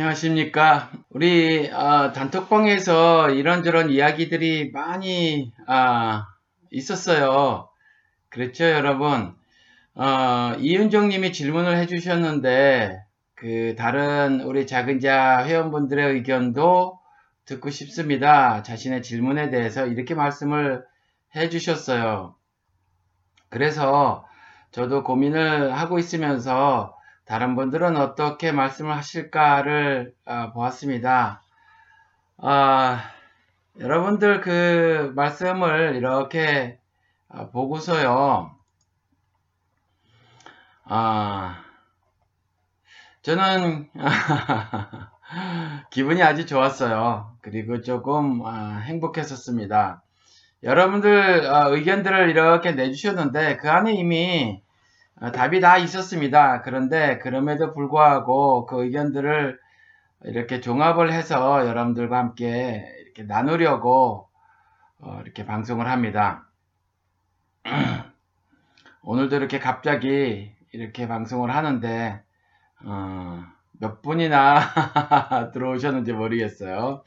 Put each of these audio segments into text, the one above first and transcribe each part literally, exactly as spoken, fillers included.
안녕하십니까. 우리 어, 단톡방에서 이런저런 이야기들이 많이 아, 있었어요. 그렇죠, 여러분. 어, 이윤정 님이 질문을 해주셨는데 그 다른 우리 작은자 회원분들의 의견도 듣고 싶습니다. 자신의 질문에 대해서 이렇게 말씀을 해주셨어요. 그래서 저도 고민을 하고 있으면서 다른 분들은 어떻게 말씀을 하실까를 어, 보았습니다. 어, 여러분들 그 말씀을 이렇게 어, 보고서요. 어, 저는 기분이 아주 좋았어요. 그리고 조금 어, 행복했었습니다. 여러분들 어, 의견들을 이렇게 내주셨는데 그 안에 이미 어, 답이 다 있었습니다. 그런데 그럼에도 불구하고 그 의견들을 이렇게 종합을 해서 여러분들과 함께 이렇게 나누려고 어, 이렇게 방송을 합니다. 오늘도 이렇게 갑자기 이렇게 방송을 하는데 어, 몇 분이나 들어오셨는지 모르겠어요.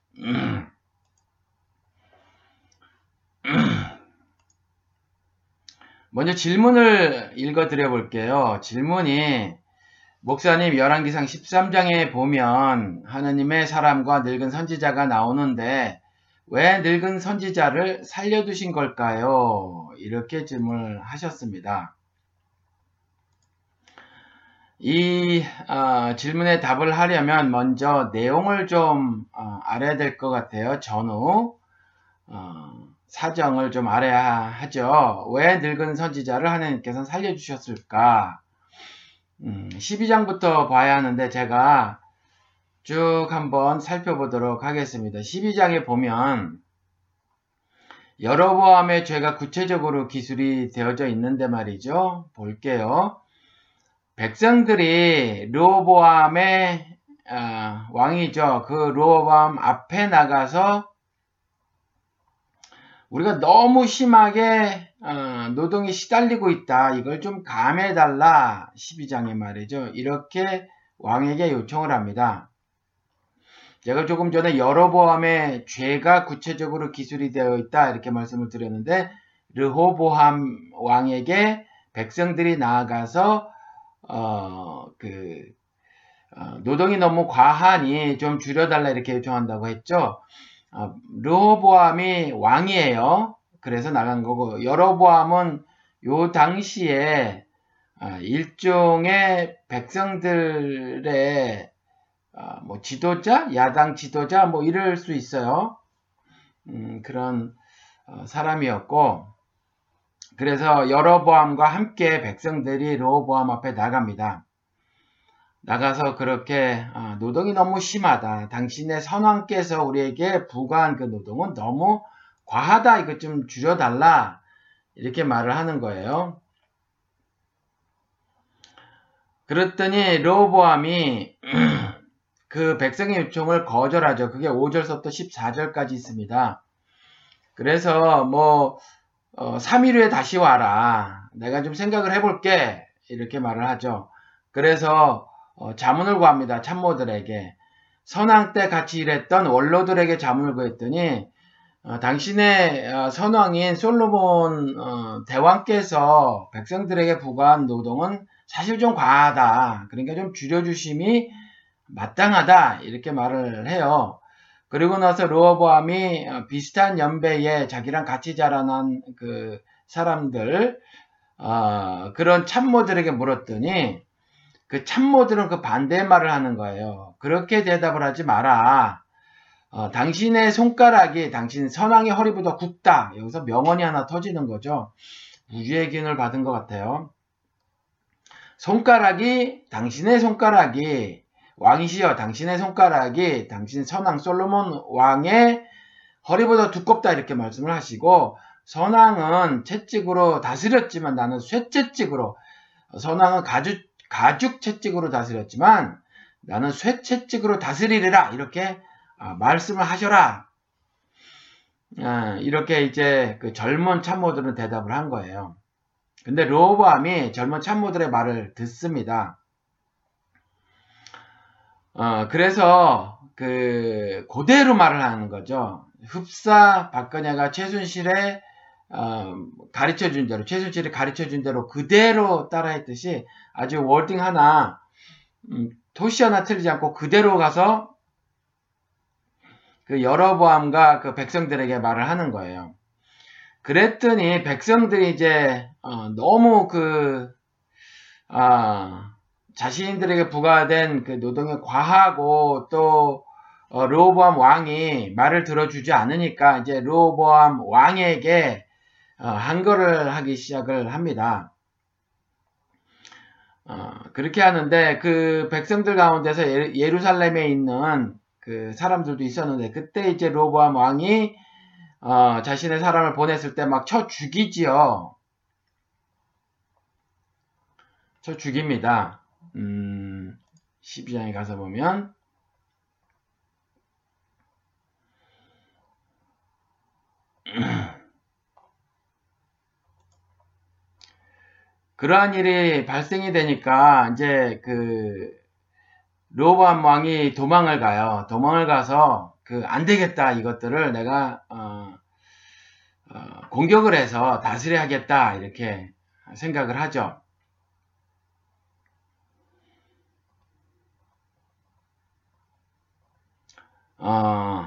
먼저 질문을 읽어 드려 볼게요. 질문이 목사님 열왕기상 십삼 장에 보면 하느님의 사람과 늙은 선지자가 나오는데 왜 늙은 선지자를 살려두신 걸까요? 이렇게 질문을 하셨습니다. 이 어, 질문에 답을 하려면 먼저 내용을 좀 어, 알아야 될 것 같아요. 전후 어, 사정을 좀 알아야 하죠. 왜 늙은 선지자를 하나님께서 살려주셨을까? 음, 십이 장부터 봐야 하는데 제가 쭉 한번 살펴보도록 하겠습니다. 십이 장에 보면 여로보암의 죄가 구체적으로 기술이 되어져 있는데 말이죠. 볼게요. 백성들이 르호보암의 어, 왕이죠. 그 르호보암 앞에 나가서 우리가 너무 심하게 어, 노동에 시달리고 있다. 이걸 좀 감해달라. 십이 장에 말이죠. 이렇게 왕에게 요청을 합니다. 제가 조금 전에 여로보암의 죄가 구체적으로 기술이 되어 있다. 이렇게 말씀을 드렸는데 르호보암 왕에게 백성들이 나아가서 어, 그 어, 노동이 너무 과하니 좀 줄여달라 이렇게 요청한다고 했죠. 어, 르호보암이 왕이에요. 그래서 나간 거고 여로보암은 요 당시에 어, 일종의 백성들의 어, 뭐 지도자, 야당 지도자 뭐 이럴 수 있어요. 음, 그런 어, 사람이었고 그래서 여로보암과 함께 백성들이 르호보암 앞에 나갑니다. 나가서 그렇게 어, 노동이 너무 심하다. 당신의 선왕께서 우리에게 부과한 그 노동은 너무 과하다. 이것 좀 줄여달라. 이렇게 말을 하는 거예요. 그랬더니 르호보암이 그 백성의 요청을 거절하죠. 그게 오 절서부터 십사 절까지 있습니다. 그래서 뭐 어, 삼 일 후에 다시 와라. 내가 좀 생각을 해볼게. 이렇게 말을 하죠. 그래서 어, 자문을 구합니다. 참모들에게. 선왕 때 같이 일했던 원로들에게 자문을 구했더니 어, 당신의 어, 선왕인 솔로몬 어, 대왕께서 백성들에게 부과한 노동은 사실 좀 과하다. 그러니까 좀 줄여주심이 마땅하다. 이렇게 말을 해요. 그리고 나서 르호보암이 비슷한 연배에 자기랑 같이 자라난 그 사람들 어, 그런 참모들에게 물었더니 그 참모들은 그 반대의 말을 하는 거예요. 그렇게 대답을 하지 마라. 어, 당신의 손가락이 당신 선왕의 허리보다 굵다. 여기서 명언이 하나 터지는 거죠. 우주의 기운을 받은 것 같아요. 손가락이 당신의 손가락이 왕이시여 당신의 손가락이 당신 선왕 솔로몬 왕의 허리보다 두껍다 이렇게 말씀을 하시고 선왕은 채찍으로 다스렸지만 나는 쇠채찍으로 선왕은 가죽, 가죽 채찍으로 다스렸지만 나는 쇠채찍으로 다스리리라 이렇게 말씀을 하셔라. 이렇게 이제 그 젊은 참모들은 대답을 한 거예요. 근데 르호보암이 젊은 참모들의 말을 듣습니다. 어, 그래서 그 그대로 말을 하는 거죠. 흡사 박근혜가 최순실에 어, 가르쳐 준 대로, 최순실이 가르쳐 준 대로 그대로 따라했듯이 아주 월딩 하나, 음, 토시 하나 틀리지 않고 그대로 가서 그 여로보암과 그 백성들에게 말을 하는 거예요. 그랬더니 백성들이 이제 어, 너무 그 아, 자신들에게 부과된 그 노동이 과하고 또 어, 르호보암 왕이 말을 들어주지 않으니까 이제 르호보암 왕에게 어, 항거를 하기 시작을 합니다. 어, 그렇게 하는데 그 백성들 가운데서 예, 예루살렘에 있는 그 사람들도 있었는데 그때 이제 르호보암 왕이 어, 자신의 사람을 보냈을 때 막 쳐 죽이지요. 쳐 죽입니다. 음, 십이 장에 가서 보면 그러한 일이 발생이 되니까 이제 그 르호보암 왕이 도망을 가요. 도망을 가서 그 안 되겠다, 이것들을 내가 어, 어, 공격을 해서 다스려야겠다 이렇게 생각을 하죠. 어,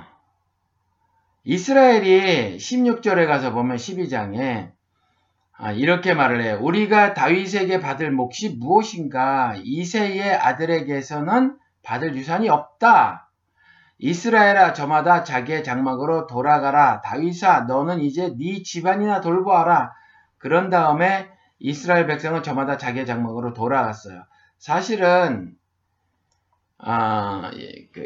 이스라엘이 십육 절에 가서 보면 십이 장에 아, 이렇게 말을 해요. 우리가 다윗에게 받을 몫이 무엇인가? 이새의 아들에게서는 받을 유산이 없다. 이스라엘아, 저마다 자기의 장막으로 돌아가라. 다윗아, 너는 이제 네 집안이나 돌보아라. 그런 다음에 이스라엘 백성은 저마다 자기의 장막으로 돌아갔어요. 사실은 아, 그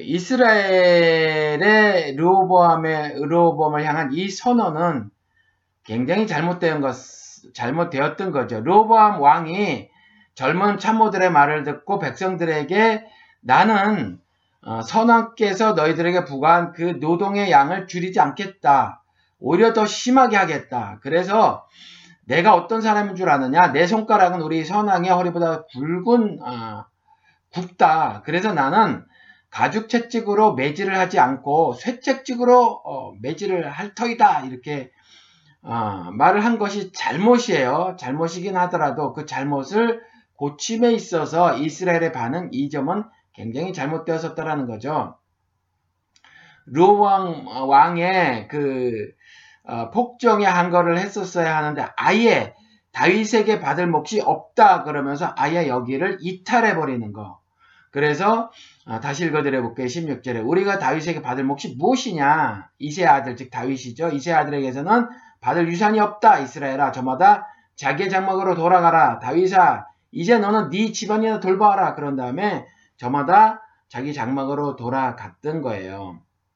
이스라엘의 르호보암의 르호보암을 향한 이 선언은 굉장히 잘못된 것, 잘못되었던 거죠. 르호보암 왕이 젊은 참모들의 말을 듣고 백성들에게 나는 어, 선왕께서 너희들에게 부과한 그 노동의 양을 줄이지 않겠다. 오히려 더 심하게 하겠다. 그래서 내가 어떤 사람인 줄 아느냐? 내 손가락은 우리 선왕의 허리보다 굵은 어, 굵다. 그래서 나는 가죽 채찍으로 매질을 하지 않고 쇠채찍으로 어, 매질을 할 터이다. 이렇게 어, 말을 한 것이 잘못이에요. 잘못이긴 하더라도 그 잘못을 고침에 있어서 이스라엘의 반응 이 점은 굉장히 잘못되었었다라는 거죠. 르호보암 왕의 그 어, 폭정에 항거를 했었어야 하는데 아예 다윗에게 받을 몫이 없다 그러면서 아예 여기를 이탈해 버리는 거. 그래서 어, 다시 읽어드려 볼게요. 십육 절에 우리가 다윗에게 받을 몫이 무엇이냐? 이새의 아들 즉 다윗이죠. 이새의 아들에게서는 받을 유산이 없다. 이스라엘아, 저마다 자기의 장막으로 돌아가라. 다윗아, 이제 너는 네 집안이나 돌봐라. 그런 다음에 저마다 자기 장막으로 돌아갔던 거예요.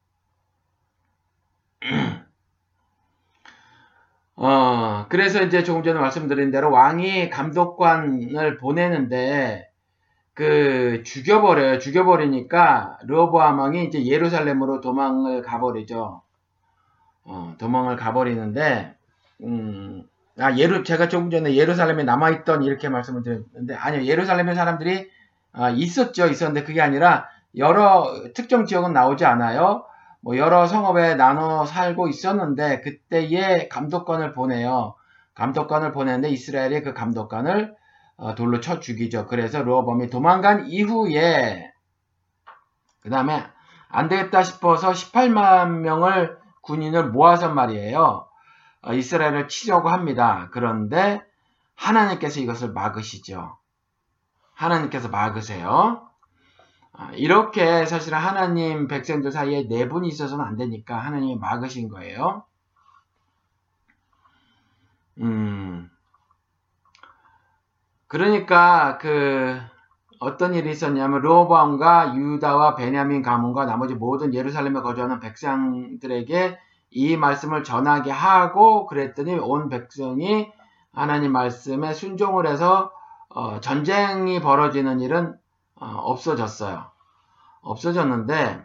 어, 그래서 이제 조금 전에 말씀드린 대로 왕이 감독관을 보내는데 그 죽여버려요. 죽여버리니까 르호보암 왕이 이제 예루살렘으로 도망을 가버리죠. 어, 도망을 가버리는데 음, 아 예루 제가 조금 전에 예루살렘에 남아있던 이렇게 말씀을 드렸는데 아니요, 예루살렘의 사람들이 아, 있었죠. 있었는데 그게 아니라 여러 특정 지역은 나오지 않아요. 뭐 여러 성읍에 나눠 살고 있었는데 그때의 감독관을 보내요. 감독관을 보내는데 이스라엘이 그 감독관을 어, 돌로 쳐 죽이죠. 그래서 르호보암이 도망간 이후에 그 다음에 안 되겠다 싶어서 십팔만 명을 군인을 모아서 말이에요. 어, 이스라엘을 치려고 합니다. 그런데 하나님께서 이것을 막으시죠. 하나님께서 막으세요. 어, 이렇게 사실은 하나님 백성들 사이에 내분이 있어서는 안 되니까 하나님이 막으신 거예요. 음, 그러니까 그 어떤 일이 있었냐면 르호보암과 유다와 베냐민 가문과 나머지 모든 예루살렘에 거주하는 백성들에게 이 말씀을 전하게 하고 그랬더니 온 백성이 하나님 말씀에 순종을 해서 어, 전쟁이 벌어지는 일은 어, 없어졌어요. 없어졌는데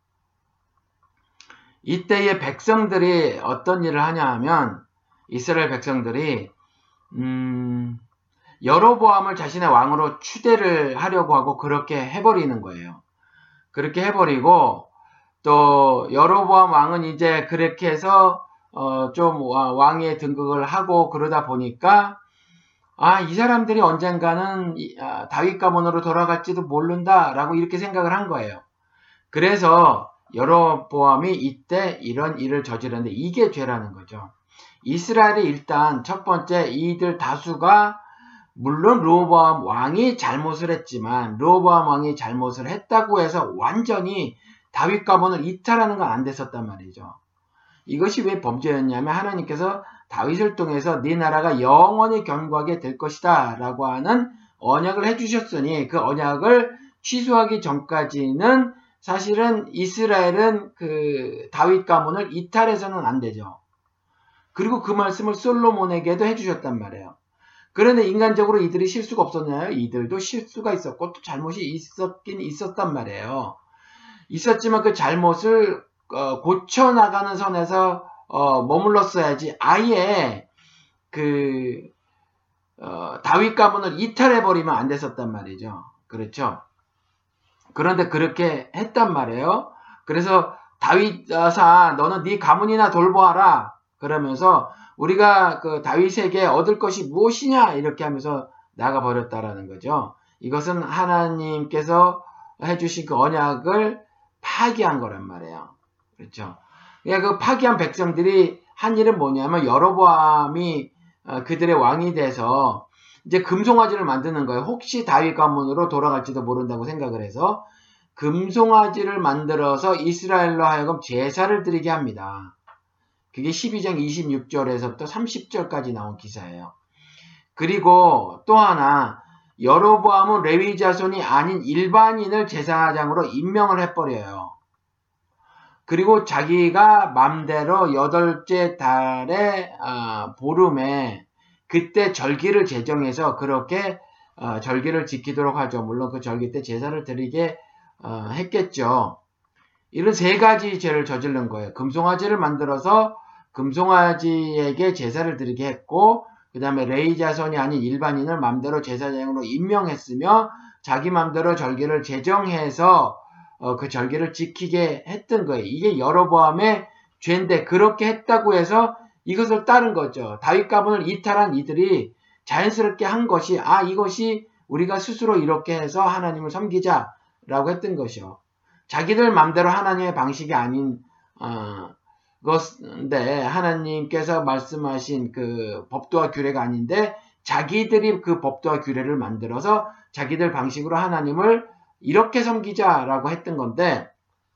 이때의 백성들이 어떤 일을 하냐 하면 이스라엘 백성들이 음, 여로보암을 자신의 왕으로 추대를 하려고 하고 그렇게 해버리는 거예요. 그렇게 해버리고, 또 여로보암 왕은 이제 그렇게 해서 어, 좀 왕의 등극을 하고 그러다 보니까 아, 이 사람들이 언젠가는 아, 다윗 가문으로 돌아갈지도 모른다 라고 이렇게 생각을 한 거예요. 그래서 여로보암이 이때 이런 일을 저지르는데 이게 죄라는 거죠. 이스라엘이 일단 첫 번째 이들 다수가 물론 르호보암 왕이 잘못을 했지만 르호보암 왕이 잘못을 했다고 해서 완전히 다윗 가문을 이탈하는 건 안 됐었단 말이죠. 이것이 왜 범죄였냐면 하나님께서 다윗을 통해서 네 나라가 영원히 견고하게 될 것이다 라고 하는 언약을 해주셨으니 그 언약을 취소하기 전까지는 사실은 이스라엘은 그 다윗 가문을 이탈해서는 안 되죠. 그리고 그 말씀을 솔로몬에게도 해주셨단 말이에요. 그런데 인간적으로 이들이 실수가 없었나요? 이들도 실수가 있었고 또 잘못이 있었긴 있었단 말이에요. 있었지만 그 잘못을 어, 고쳐나가는 선에서 어, 머물렀어야지 아예 그 어, 다윗 가문을 이탈해버리면 안 됐었단 말이죠. 그렇죠? 그런데 그렇게 했단 말이에요. 그래서 다윗아 너는 네 가문이나 돌보아라 그러면서 우리가 그 다윗에게 얻을 것이 무엇이냐 이렇게 하면서 나가버렸다라는 거죠. 이것은 하나님께서 해주신 그 언약을 파기한 거란 말이에요. 그렇죠. 그러니까 그 파기한 백성들이 한 일은 뭐냐면 여로보암이 그들의 왕이 돼서 이제 금송아지를 만드는 거예요. 혹시 다윗 가문으로 돌아갈지도 모른다고 생각을 해서 금송아지를 만들어서 이스라엘로 하여금 제사를 드리게 합니다. 그게 십이 장 이십육 절에서부터 삼십 절까지 나온 기사예요. 그리고 또 하나 여로보암은 레위 자손이 아닌 일반인을 제사장으로 임명을 해버려요. 그리고 자기가 맘대로 여덟째 달에 어, 보름에 그때 절기를 제정해서 그렇게 어, 절기를 지키도록 하죠. 물론 그 절기 때 제사를 드리게 어, 했겠죠. 이런 세 가지 죄를 저지른 거예요. 금송아지를 만들어서 금송아지에게 제사를 드리게 했고 그 다음에 레위 자손이 아닌 일반인을 맘대로 제사장으로 임명했으며 자기 맘대로 절기를 제정해서 어, 그 절기를 지키게 했던 거예요. 이게 여로보암의 죄인데 그렇게 했다고 해서 이것을 따른 거죠. 다윗 가문을 이탈한 이들이 자연스럽게 한 것이 아 이것이 우리가 스스로 이렇게 해서 하나님을 섬기자라고 했던 것이요. 자기들 맘대로 하나님의 방식이 아닌 어, 것인데 하나님께서 말씀하신 그 법도와 규례가 아닌데 자기들이 그 법도와 규례를 만들어서 자기들 방식으로 하나님을 이렇게 섬기자라고 했던 건데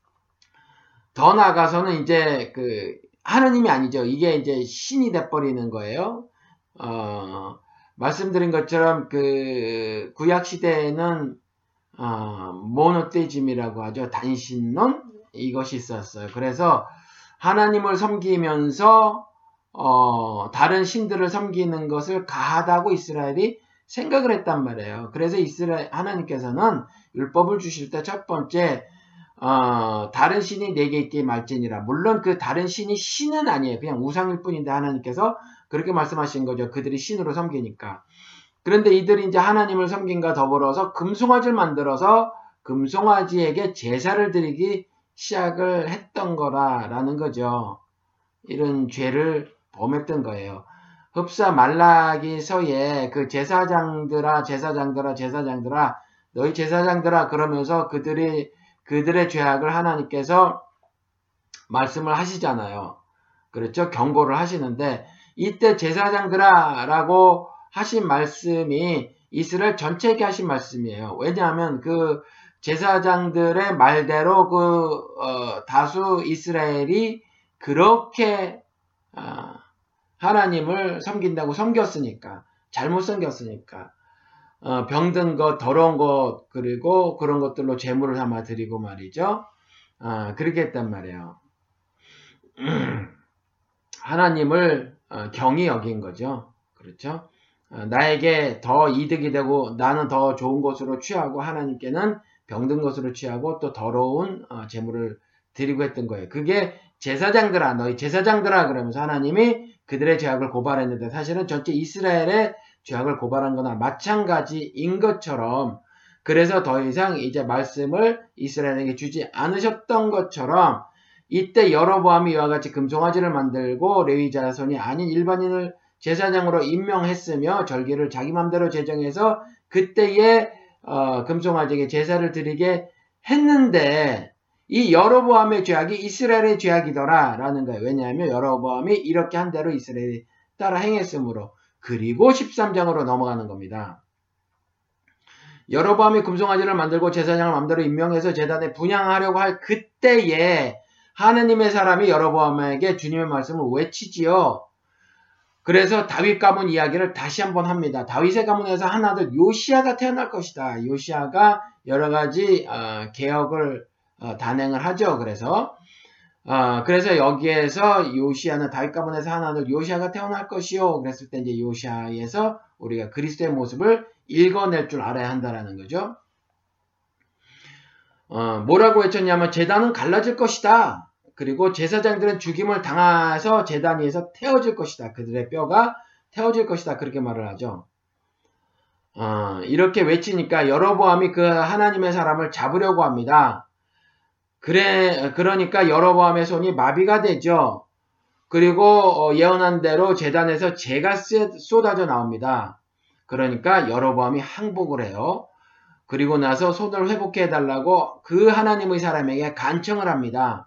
더 나아가서는 이제 그 하나님이 아니죠. 이게 이제 신이 돼버리는 거예요. 어, 말씀드린 것처럼 그 구약 시대에는 어, 모노테이즘이라고 하죠. 단신론 이것이 있었어요. 그래서 하나님을 섬기면서 어, 다른 신들을 섬기는 것을 가하다고 이스라엘이 생각을 했단 말이에요. 그래서 이스라엘 하나님께서는 율법을 주실 때 첫 번째 어, 다른 신이 내게 있게 말지니라. 물론 그 다른 신이 신은 아니에요. 그냥 우상일 뿐인데 하나님께서 그렇게 말씀하신 거죠. 그들이 신으로 섬기니까. 그런데 이들이 이제 하나님을 섬긴과 더불어서 금송아지를 만들어서 금송아지에게 제사를 드리기 시작을 했던 거라라는 거죠. 이런 죄를 범했던 거예요. 흡사 말라기서에 그 제사장들아 제사장들아 제사장들아 너희 제사장들아 그러면서 그들이 그들의 죄악을 하나님께서 말씀을 하시잖아요. 그렇죠? 경고를 하시는데 이때 제사장들아 라고 하신 말씀이 이스라엘 전체에게 하신 말씀이에요. 왜냐하면 그 제사장들의 말대로 그 어, 다수 이스라엘이 그렇게 어, 하나님을 섬긴다고 섬겼으니까 잘못 섬겼으니까 어, 병든 것, 더러운 것 그리고 그런 것들로 제물을 삼아 드리고 말이죠. 어, 그렇게 했단 말이에요. 하나님을 어, 경히 여긴 거죠. 그렇죠? 어, 나에게 더 이득이 되고 나는 더 좋은 것으로 취하고 하나님께는 병든 것으로 취하고 또 더러운 어, 제물을 드리고 했던 거예요. 그게 제사장들아 너희 제사장들아 그러면서 하나님이 그들의 죄악을 고발했는데 사실은 전체 이스라엘의 죄악을 고발한 거나 마찬가지인 것처럼 그래서 더 이상 이제 말씀을 이스라엘에게 주지 않으셨던 것처럼 이때 여로보암이 이와 같이 금송아지를 만들고 레위 자손이 아닌 일반인을 제사장으로 임명했으며 절기를 자기 맘대로 제정해서 그때에 어, 금송아지에게 제사를 드리게 했는데 이 여로보암의 죄악이 이스라엘의 죄악이더라 라는 거예요. 왜냐하면 여로보암이 이렇게 한 대로 이스라엘이 따라 행했으므로. 그리고 십삼 장으로 넘어가는 겁니다. 여로보암이 금송아지를 만들고 제사장을 맘대로 임명해서 제단에 분향하려고 할 그때에 하느님의 사람이 여로보암에게 주님의 말씀을 외치지요. 그래서 다윗 가문 이야기를 다시 한번 합니다. 다윗의 가문에서 한 아들 요시아가 태어날 것이다. 요시아가 여러 가지 어, 개혁을 어, 단행을 하죠. 그래서 어, 그래서 여기에서 요시아는 다윗 가문에서 한 아들 요시아가 태어날 것이요. 그랬을 때 이제 요시아에서 우리가 그리스도의 모습을 읽어낼 줄 알아야 한다라는 거죠. 어, 뭐라고 외쳤냐면 제단은 갈라질 것이다. 그리고 제사장들은 죽임을 당해서 제단 위에서 태워질 것이다. 그들의 뼈가 태워질 것이다. 그렇게 말을 하죠. 어, 이렇게 외치니까 여로보암이 그 하나님의 사람을 잡으려고 합니다. 그래, 그러니까 여로보암의 손이 마비가 되죠. 그리고 어, 예언한 대로 제단에서 재가 쏟아져 나옵니다. 그러니까 여로보암이 항복을 해요. 그리고 나서 손을 회복해 달라고 그 하나님의 사람에게 간청을 합니다.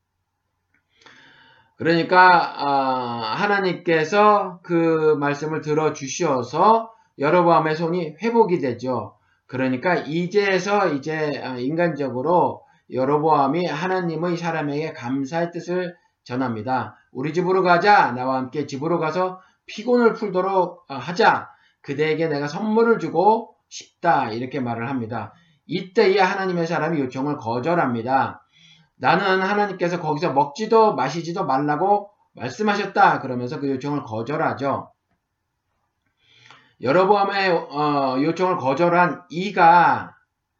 그러니까 어, 하나님께서 그 말씀을 들어주셔서 여로보암의 손이 회복이 되죠. 그러니까 이제서 이제 인간적으로 여로보암이 하나님의 사람에게 감사의 뜻을 전합니다. 우리 집으로 가자. 나와 함께 집으로 가서 피곤을 풀도록 하자. 그대에게 내가 선물을 주고 싶다. 이렇게 말을 합니다. 이때에 하나님의 사람이 요청을 거절합니다. 나는 하나님께서 거기서 먹지도 마시지도 말라고 말씀하셨다. 그러면서 그 요청을 거절하죠. 여로보암의 어, 요청을 거절한 이가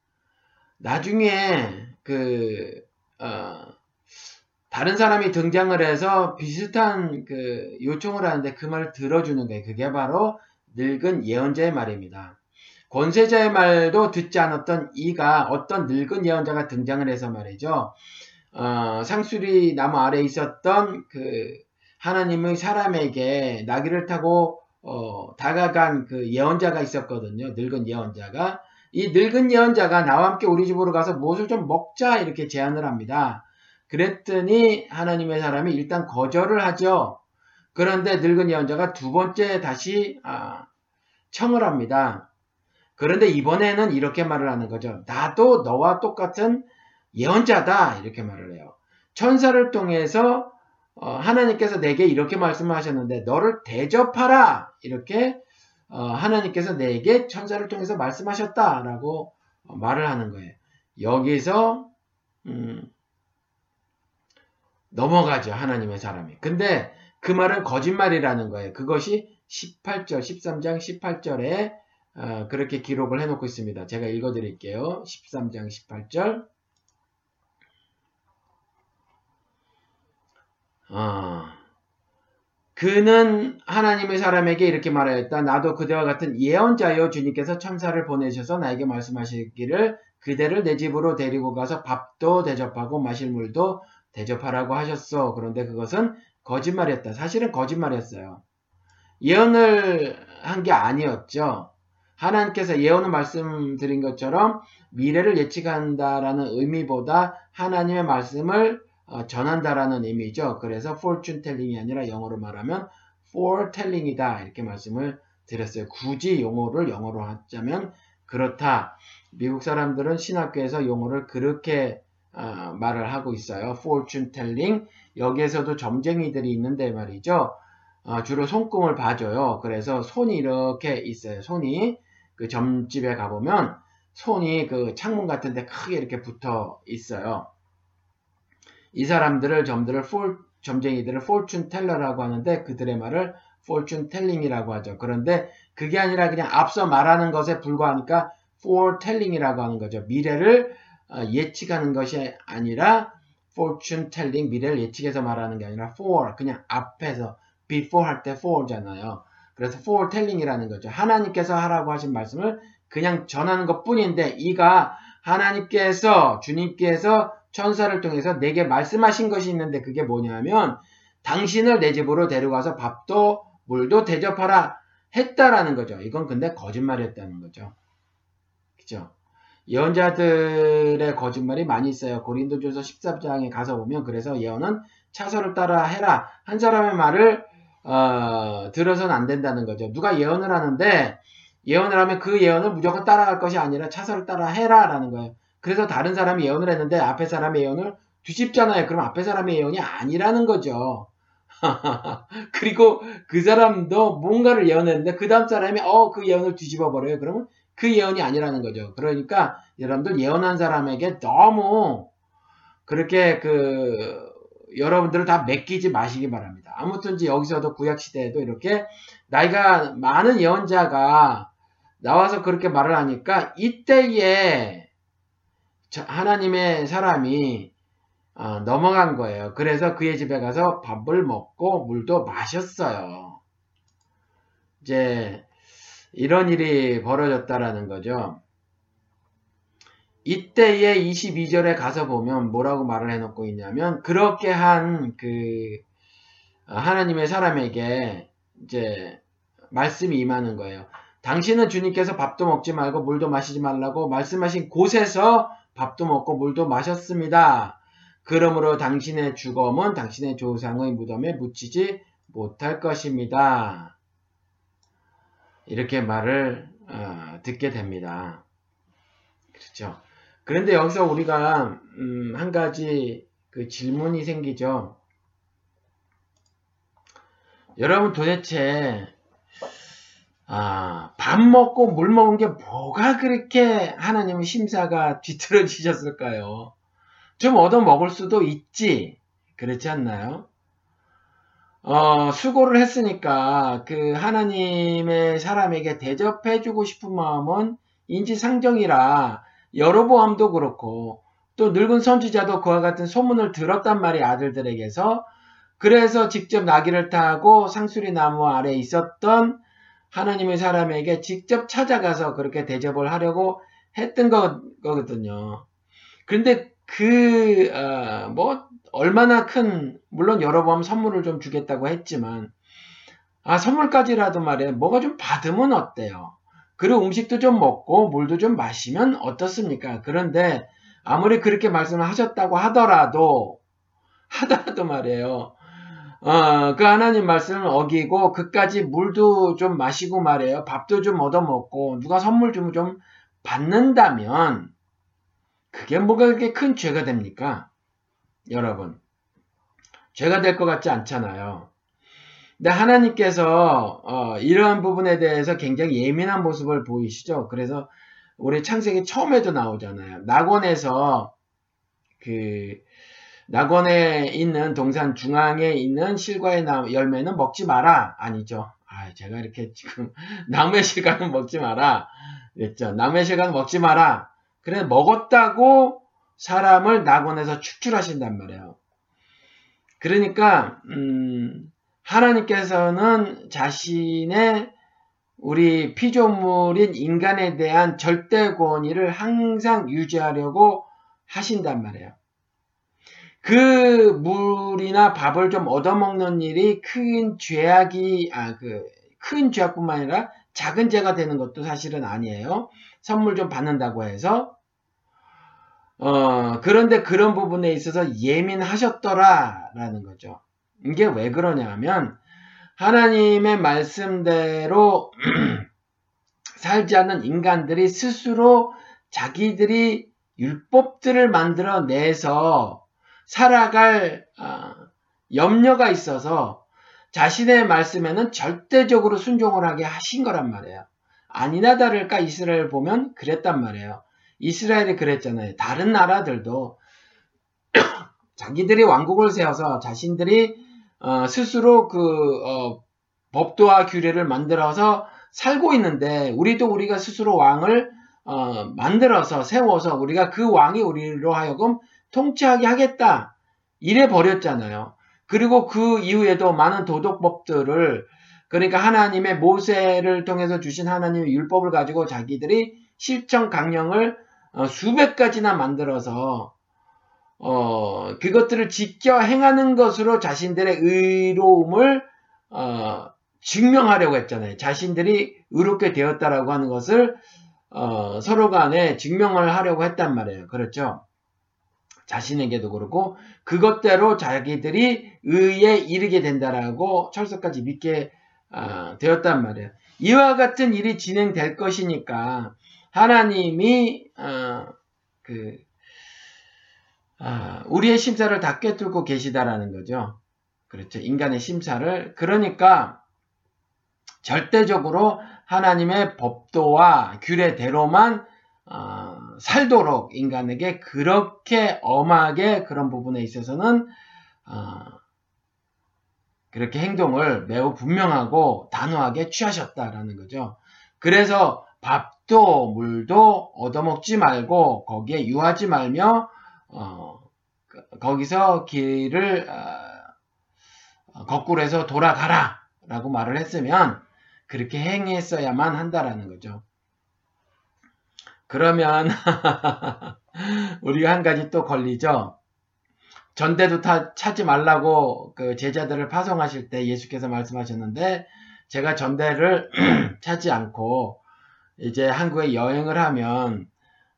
나중에 그 어, 다른 사람이 등장을 해서 비슷한 그 요청을 하는데 그 말을 들어주는 거예요. 그게 바로 늙은 예언자의 말입니다. 권세자의 말도 듣지 않았던 이가 어떤 늙은 예언자가 등장을 해서 말이죠. 어, 상수리 나무 아래에 있었던 그 하나님의 사람에게 나귀를 타고 어, 다가간 그 예언자가 있었거든요. 늙은 예언자가. 이 늙은 예언자가 나와 함께 우리 집으로 가서 무엇을 좀 먹자 이렇게 제안을 합니다. 그랬더니 하나님의 사람이 일단 거절을 하죠. 그런데 늙은 예언자가 두 번째 다시 아, 청을 합니다. 그런데 이번에는 이렇게 말을 하는 거죠. 나도 너와 똑같은 예언자다 이렇게 말을 해요. 천사를 통해서 어, 하나님께서 내게 이렇게 말씀을 하셨는데 너를 대접하라 이렇게 어, 하나님께서 내게 천사를 통해서 말씀하셨다라고 어, 말을 하는 거예요. 여기서 음, 넘어가죠. 하나님의 사람이. 근데 그 말은 거짓말이라는 거예요. 그것이 십팔 절, 십삼 장 십팔 절에 어, 그렇게 기록을 해놓고 있습니다. 제가 읽어드릴게요. 십삼 장 십팔 절. 어, 그는 하나님의 사람에게 이렇게 말하였다. 나도 그대와 같은 예언자여 주님께서 천사를 보내셔서 나에게 말씀하시기를 그대를 내 집으로 데리고 가서 밥도 대접하고 마실 물도 대접하라고 하셨어. 그런데 그것은 거짓말이었다. 사실은 거짓말이었어요. 예언을 한 게 아니었죠. 하나님께서 예언을 말씀드린 것처럼 미래를 예측한다라는 의미보다 하나님의 말씀을 어, 전한다라는 의미죠. 그래서 fortune telling이 아니라 영어로 말하면 foretelling이다 이렇게 말씀을 드렸어요. 굳이 용어를 영어로 하자면 그렇다. 미국 사람들은 신학교에서 용어를 그렇게 어, 말을 하고 있어요. fortune telling. 여기에서도 점쟁이들이 있는데 말이죠. 어, 주로 손금을 봐줘요. 그래서 손이 이렇게 있어요. 손이 그 점집에 가보면 손이 그 창문 같은 데 크게 이렇게 붙어 있어요. 이 사람들을 점들을 for, 점쟁이들을 fortune teller라고 하는데 그들의 말을 fortune telling이라고 하죠. 그런데 그게 아니라 그냥 앞서 말하는 것에 불과하니까 foretelling이라고 하는 거죠. 미래를 어, 예측하는 것이 아니라 fortune telling, 미래를 예측해서 말하는 게 아니라 for, 그냥 앞에서 before 할 때 for잖아요. 그래서 foretelling이라는 거죠. 하나님께서 하라고 하신 말씀을 그냥 전하는 것 뿐인데 이가 하나님께서 주님께서 천사를 통해서 내게 말씀하신 것이 있는데 그게 뭐냐면 당신을 내 집으로 데려가서 밥도 물도 대접하라 했다라는 거죠. 이건 근데 거짓말이었다는 거죠. 그죠? 예언자들의 거짓말이 많이 있어요. 고린도전서 십삼 장에 가서 보면 그래서 예언은 차서를 따라 해라. 한 사람의 말을 어, 들어서는 안 된다는 거죠. 누가 예언을 하는데 예언을 하면 그 예언을 무조건 따라갈 것이 아니라 차서를 따라 해라 라는 거예요. 그래서 다른 사람이 예언을 했는데 앞에 사람의 예언을 뒤집잖아요. 그럼 앞에 사람의 예언이 아니라는 거죠. 그리고 그 사람도 뭔가를 예언했는데 그 다음 사람이 어 그 예언을 뒤집어 버려요. 그러면 그 예언이 아니라는 거죠. 그러니까 여러분들 예언한 사람에게 너무 그렇게 그 여러분들을 다 맡기지 마시기 바랍니다. 아무튼 여기서도 구약시대에도 이렇게 나이가 많은 예언자가 나와서 그렇게 말을 하니까 이때에 하나님의 사람이 어, 넘어간 거예요. 그래서 그의 집에 가서 밥을 먹고 물도 마셨어요. 이제 이런 일이 벌어졌다라는 거죠. 이때에 이십이 절에 가서 보면 뭐라고 말을 해놓고 있냐면 그렇게 한 그 하나님의 사람에게 이제 말씀이 임하는 거예요. 당신은 주님께서 밥도 먹지 말고 물도 마시지 말라고 말씀하신 곳에서 밥도 먹고 물도 마셨습니다. 그러므로 당신의 죽음은 당신의 조상의 무덤에 묻히지 못할 것입니다. 이렇게 말을 어, 듣게 됩니다. 그렇죠. 그런데 여기서 우리가 음, 한 가지 그 질문이 생기죠. 여러분 도대체 아, 밥 먹고 물 먹은 게 뭐가 그렇게 하나님의 심사가 뒤틀어지셨을까요? 좀 얻어 먹을 수도 있지. 그렇지 않나요? 어, 수고를 했으니까 그 하나님의 사람에게 대접해주고 싶은 마음은 인지상정이라 여로보암도 그렇고 또 늙은 선지자도 그와 같은 소문을 들었단 말이에요. 아들들에게서. 그래서 직접 나귀를 타고 상수리 나무 아래 있었던 하나님의 사람에게 직접 찾아가서 그렇게 대접을 하려고 했던 거, 거거든요. 그런데 그, 어, 뭐, 얼마나 큰, 물론 여러번 선물을 좀 주겠다고 했지만, 아, 선물까지라도 말이에요. 뭐가 좀 받으면 어때요? 그리고 음식도 좀 먹고, 물도 좀 마시면 어떻습니까? 그런데, 아무리 그렇게 말씀을 하셨다고 하더라도, 하더라도 말이에요. 어, 그 하나님 말씀을 어기고, 그까지 물도 좀 마시고 말이에요. 밥도 좀 얻어먹고, 누가 선물 주면 좀 받는다면, 그게 뭐가 그렇게 큰 죄가 됩니까? 여러분. 죄가 될 것 같지 않잖아요. 근데 하나님께서 어, 이러한 부분에 대해서 굉장히 예민한 모습을 보이시죠. 그래서 우리 창세기 처음에도 나오잖아요. 낙원에서 그 낙원에 있는 동산 중앙에 있는 실과의 나무 열매는 먹지 마라. 아니죠. 아, 제가 이렇게 지금 나무의 실과는 먹지 마라. 그랬죠. 나무의 실과는 먹지 마라. 그래 먹었다고 사람을 낙원에서 축출하신단 말이에요. 그러니까 음, 하나님께서는 자신의 우리 피조물인 인간에 대한 절대 권위를 항상 유지하려고 하신단 말이에요. 그 물이나 밥을 좀 얻어먹는 일이 큰 죄악이 아, 그, 큰 죄악뿐만 아니라 작은 죄가 되는 것도 사실은 아니에요. 선물 좀 받는다고 해서 어, 그런데 그런 부분에 있어서 예민하셨더라라는 거죠. 이게 왜 그러냐면 하나님의 말씀대로 살지 않는 인간들이 스스로 자기들이 율법들을 만들어내서 살아갈 어, 염려가 있어서 자신의 말씀에는 절대적으로 순종을 하게 하신 거란 말이에요. 아니나 다를까 이스라엘 보면 그랬단 말이에요. 이스라엘이 그랬잖아요. 다른 나라들도 자기들이 왕국을 세워서 자신들이 어, 스스로 그 어, 법도와 규례를 만들어서 살고 있는데 우리도 우리가 스스로 왕을 어, 만들어서 세워서 우리가 그 왕이 우리로 하여금 통치하게 하겠다 이래 버렸잖아요. 그리고 그 이후에도 많은 도덕법들을 그러니까 하나님의 모세를 통해서 주신 하나님의 율법을 가지고 자기들이 실천 강령을 어, 수백 가지나 만들어서 어, 그것들을 지켜 행하는 것으로 자신들의 의로움을 어, 증명하려고 했잖아요. 자신들이 의롭게 되었다라고 하는 것을 어, 서로 간에 증명을 하려고 했단 말이에요. 그렇죠? 자신에게도 그렇고 그것대로 자기들이 의에 이르게 된다라고 철석까지 믿게 어, 되었단 말이에요. 이와 같은 일이 진행될 것이니까 하나님이 어, 그 아, 우리의 심사를 다 꿰뚫고 계시다라는 거죠. 그렇죠. 인간의 심사를. 그러니까 절대적으로 하나님의 법도와 규례대로만 어, 살도록 인간에게 그렇게 엄하게 그런 부분에 있어서는 어, 그렇게 행동을 매우 분명하고 단호하게 취하셨다라는 거죠. 그래서 밥도 물도 얻어먹지 말고 거기에 유하지 말며 어, 거기서 길을 어, 거꾸로 해서 돌아가라 라고 말을 했으면 그렇게 행했어야만 한다라는 거죠. 그러면 우리가 한 가지 또 걸리죠. 전대도 타, 차지 말라고 그 제자들을 파송하실 때 예수께서 말씀하셨는데 제가 전대를 차지 않고 이제 한국에 여행을 하면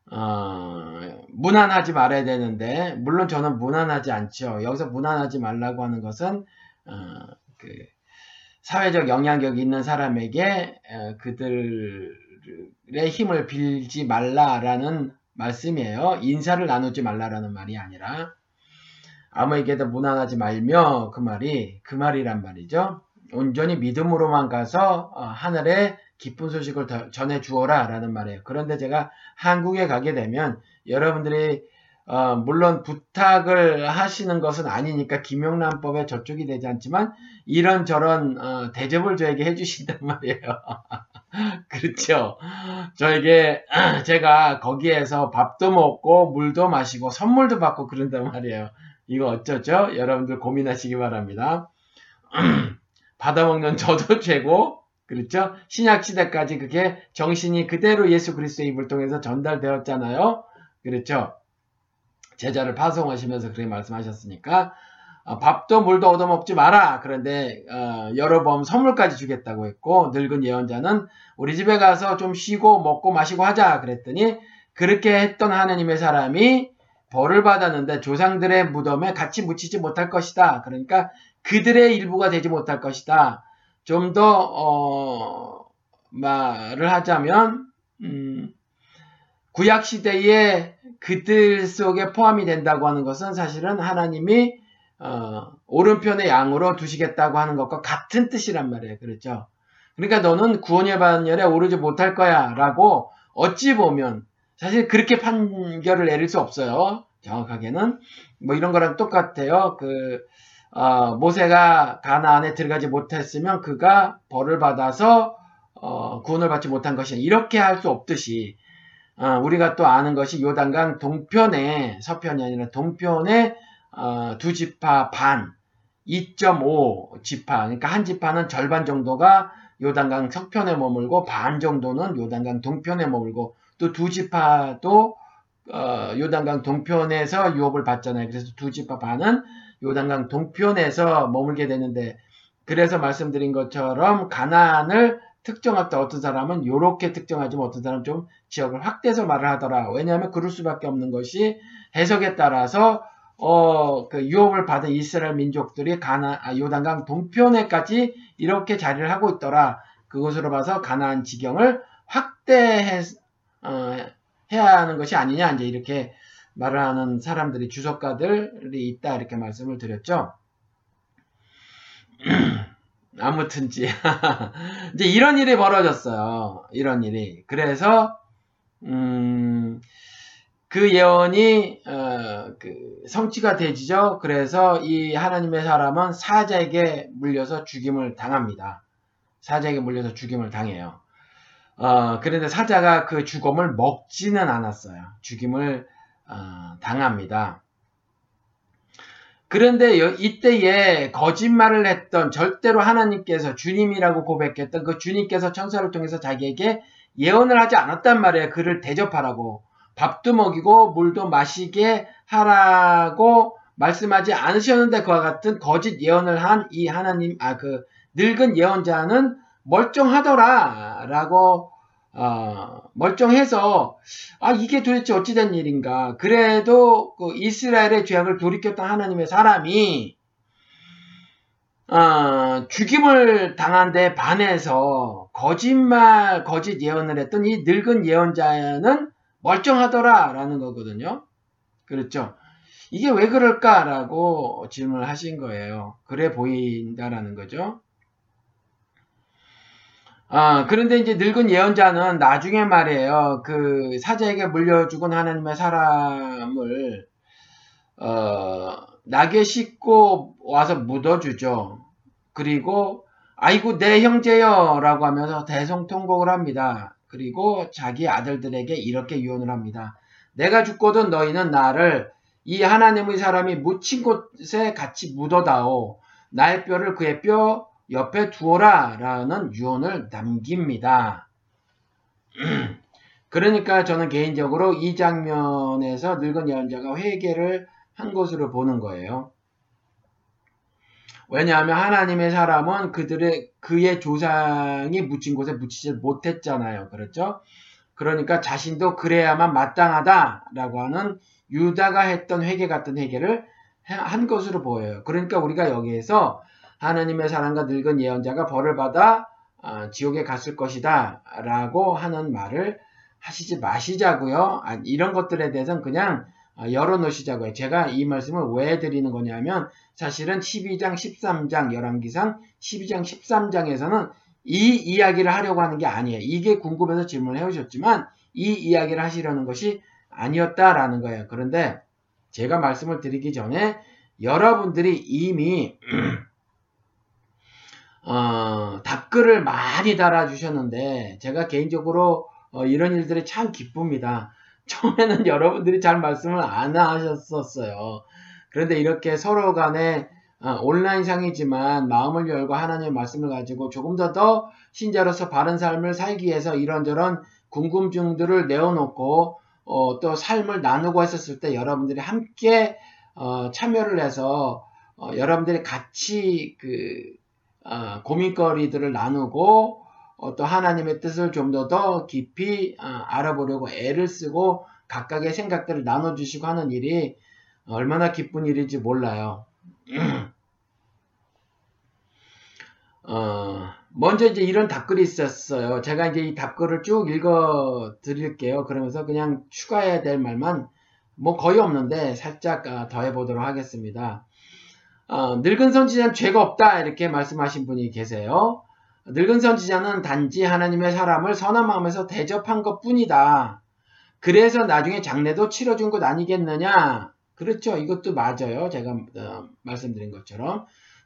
어, 무난하지 말아야 되는데 물론 저는 무난하지 않죠. 여기서 무난하지 말라고 하는 것은 어, 그 사회적 영향력이 있는 사람에게 어, 그들의 힘을 빌지 말라라는 말씀이에요. 인사를 나누지 말라라는 말이 아니라 아무에게도 무난하지 말며 그 말이 그 말이란 말이죠. 온전히 믿음으로만 가서 어, 하늘에 기쁜 소식을 전해 주어라 라는 말이에요. 그런데 제가 한국에 가게 되면 여러분들이 어, 물론 부탁을 하시는 것은 아니니까 김영란법에 저쪽이 되지 않지만 이런저런 어, 대접을 저에게 해주신단 말이에요. 그렇죠. 저에게 제가 거기에서 밥도 먹고 물도 마시고 선물도 받고 그런단 말이에요. 이거 어쩌죠? 여러분들 고민하시기 바랍니다. 받아먹는 저도 죄고 그렇죠? 신약시대까지 그게 정신이 그대로 예수 그리스도의 입을 통해서 전달되었잖아요. 그렇죠? 제자를 파송하시면서 그렇게 말씀하셨으니까 어, 밥도 물도 얻어먹지 마라. 그런데 어, 여러 번 선물까지 주겠다고 했고 늙은 예언자는 우리 집에 가서 좀 쉬고 먹고 마시고 하자 그랬더니 그렇게 했던 하나님의 사람이 벌을 받았는데 조상들의 무덤에 같이 묻히지 못할 것이다. 그러니까 그들의 일부가 되지 못할 것이다. 좀 더 어, 말을 하자면 음, 구약시대에 그들 속에 포함이 된다고 하는 것은 사실은 하나님이 어, 오른편의 양으로 두시겠다고 하는 것과 같은 뜻이란 말이에요. 그렇죠? 그러니까 너는 구원의 반열에 오르지 못할 거야 라고 어찌 보면 사실 그렇게 판결을 내릴 수 없어요. 정확하게는 뭐 이런 거랑 똑같아요. 그 어, 모세가 가나안에 들어가지 못했으면 그가 벌을 받아서 어, 구원을 받지 못한 것이 이렇게 할 수 없듯이 어, 우리가 또 아는 것이 요단강 동편에 서편이 아니라 동편에 어, 두 지파 반 이 점 오 지파 그러니까 한 지파는 절반 정도가 요단강 서편에 머물고 반 정도는 요단강 동편에 머물고 또 두 지파도 어, 요단강 동편에서 유업을 받잖아요. 그래서 두 지파 반은 요단강 동편에서 머물게 되는데 그래서 말씀드린 것처럼 가나안을 특정할 때 어떤 사람은 이렇게 특정하지만 어떤 사람은 좀 지역을 확대해서 말을 하더라. 왜냐하면 그럴 수밖에 없는 것이 해석에 따라서 어, 그 유업을 받은 이스라엘 민족들이 가나 아, 요단강 동편에까지 이렇게 자리를 하고 있더라. 그것으로 봐서 가나안 지경을 확대해 어, 해야 하는 것이 아니냐 이제 이렇게 말을 하는 사람들이 주석가들이 있다 이렇게 말씀을 드렸죠. 아무튼지 이제 이런 일이 벌어졌어요. 이런 일이 그래서 음, 그 예언이 어, 그 성취가 되지죠. 그래서 이 하나님의 사람은 사자에게 물려서 죽임을 당합니다. 사자에게 물려서 죽임을 당해요. 어, 그런데 사자가 그 죽음을 먹지는 않았어요. 죽임을 어, 당합니다. 그런데 이때에 거짓말을 했던, 절대로 하나님께서 주님이라고 고백했던 그 주님께서 천사를 통해서 자기에게 예언을 하지 않았단 말이에요. 그를 대접하라고. 밥도 먹이고 물도 마시게 하라고 말씀하지 않으셨는데 그와 같은 거짓 예언을 한 이 하나님, 아, 그 늙은 예언자는 멀쩡하더라 라고 어, 멀쩡해서 아 이게 도대체 어찌된 일인가. 그래도 그 이스라엘의 죄악을 돌이켰던 하나님의 사람이 어, 죽임을 당한 데 반해서 거짓말 거짓 예언을 했던 이 늙은 예언자는 멀쩡하더라 라는 거거든요. 그렇죠. 이게 왜 그럴까라고 질문을 하신 거예요. 그래 보인다라는 거죠. 아, 그런데 이제 늙은 예언자는 나중에 말이에요. 그 사자에게 물려 죽은 하나님의 사람을 어, 낙에 싣고 와서 묻어주죠. 그리고 아이고 내 형제여 라고 하면서 대성통곡을 합니다. 그리고 자기 아들들에게 이렇게 유언을 합니다. 내가 죽거든 너희는 나를 이 하나님의 사람이 묻힌 곳에 같이 묻어다오. 나의 뼈를 그의 뼈 옆에 두어라 라는 유언을 남깁니다. 그러니까 저는 개인적으로 이 장면에서 늙은 예언자가 회개를 한 것으로 보는 거예요. 왜냐하면 하나님의 사람은 그들의 그의 조상이 묻힌 곳에 묻히지 못했잖아요. 그렇죠? 그러니까 자신도 그래야만 마땅하다라고 하는 유다가 했던 회개 같은 회개를 한 것으로 보여요. 그러니까 우리가 여기에서 하나님의 사람과 늙은 예언자가 벌을 받아 지옥에 갔을 것이다 라고 하는 말을 하시지 마시자고요. 이런 것들에 대해서는 그냥 열어놓으시자고요. 제가 이 말씀을 왜 드리는 거냐면 사실은 십이 장, 십삼 장, 열왕기상 십이 장, 십삼 장에서는 이 이야기를 하려고 하는 게 아니에요. 이게 궁금해서 질문을 해오셨지만 이 이야기를 하시려는 것이 아니었다라는 거예요. 그런데 제가 말씀을 드리기 전에 여러분들이 이미 어, 답글을 많이 달아주셨는데 제가 개인적으로 어, 이런 일들이 참 기쁩니다. 처음에는 여러분들이 잘 말씀을 안 하셨었어요. 그런데 이렇게 서로 간에 어, 온라인상이지만 마음을 열고 하나님의 말씀을 가지고 조금 더 더 신자로서 바른 삶을 살기 위해서 이런저런 궁금증들을 내어놓고 어, 또 삶을 나누고 했었을 때 여러분들이 함께 어, 참여를 해서 어, 여러분들이 같이 그 어, 고민거리들을 나누고 어, 또 하나님의 뜻을 좀 더 더 깊이 어, 알아보려고 애를 쓰고 각각의 생각들을 나눠주시고 하는 일이 얼마나 기쁜 일인지 몰라요. 어, 먼저 이제 이런 답글이 있었어요. 제가 이제 이 답글을 쭉 읽어 드릴게요. 그러면서 그냥 추가해야 될 말만 뭐 거의 없는데 살짝 어, 더 해보도록 하겠습니다. 어, 늙은 선지자는 죄가 없다 이렇게 말씀하신 분이 계세요. 늙은 선지자는 단지 하나님의 사람을 선한 마음에서 대접한 것 뿐이다. 그래서 나중에 장례도 치러준 것 아니겠느냐. 그렇죠. 이것도 맞아요. 제가 어, 말씀드린 것처럼.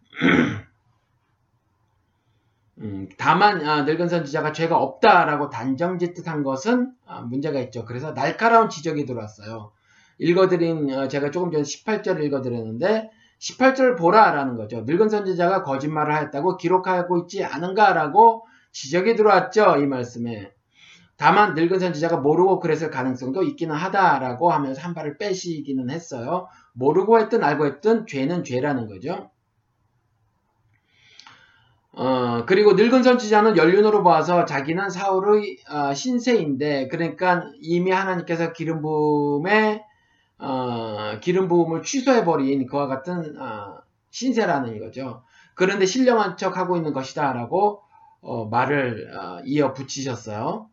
음, 다만 어, 늙은 선지자가 죄가 없다라고 단정짓듯한 것은 어, 문제가 있죠. 그래서 날카로운 지적이 들어왔어요. 읽어드린 어, 제가 조금 전에 십팔 절을 읽어드렸는데 십팔 절을 보라라는 거죠. 늙은 선지자가 거짓말을 하였다고 기록하고 있지 않은가라고 지적이 들어왔죠. 이 말씀에. 다만 늙은 선지자가 모르고 그랬을 가능성도 있기는 하다라고 하면서 한 발을 빼시기는 했어요. 모르고 했든 알고 했든 죄는 죄라는 거죠. 어, 그리고 늙은 선지자는 연륜으로 봐서 자기는 사울의 어, 신세인데 그러니까 이미 하나님께서 기름 부음에 어, 기름 부음을 취소해버린 그와 같은 어, 신세라는 이거죠. 그런데 신령한 척 하고 있는 것이다 라고 어, 말을 어, 이어 붙이셨어요.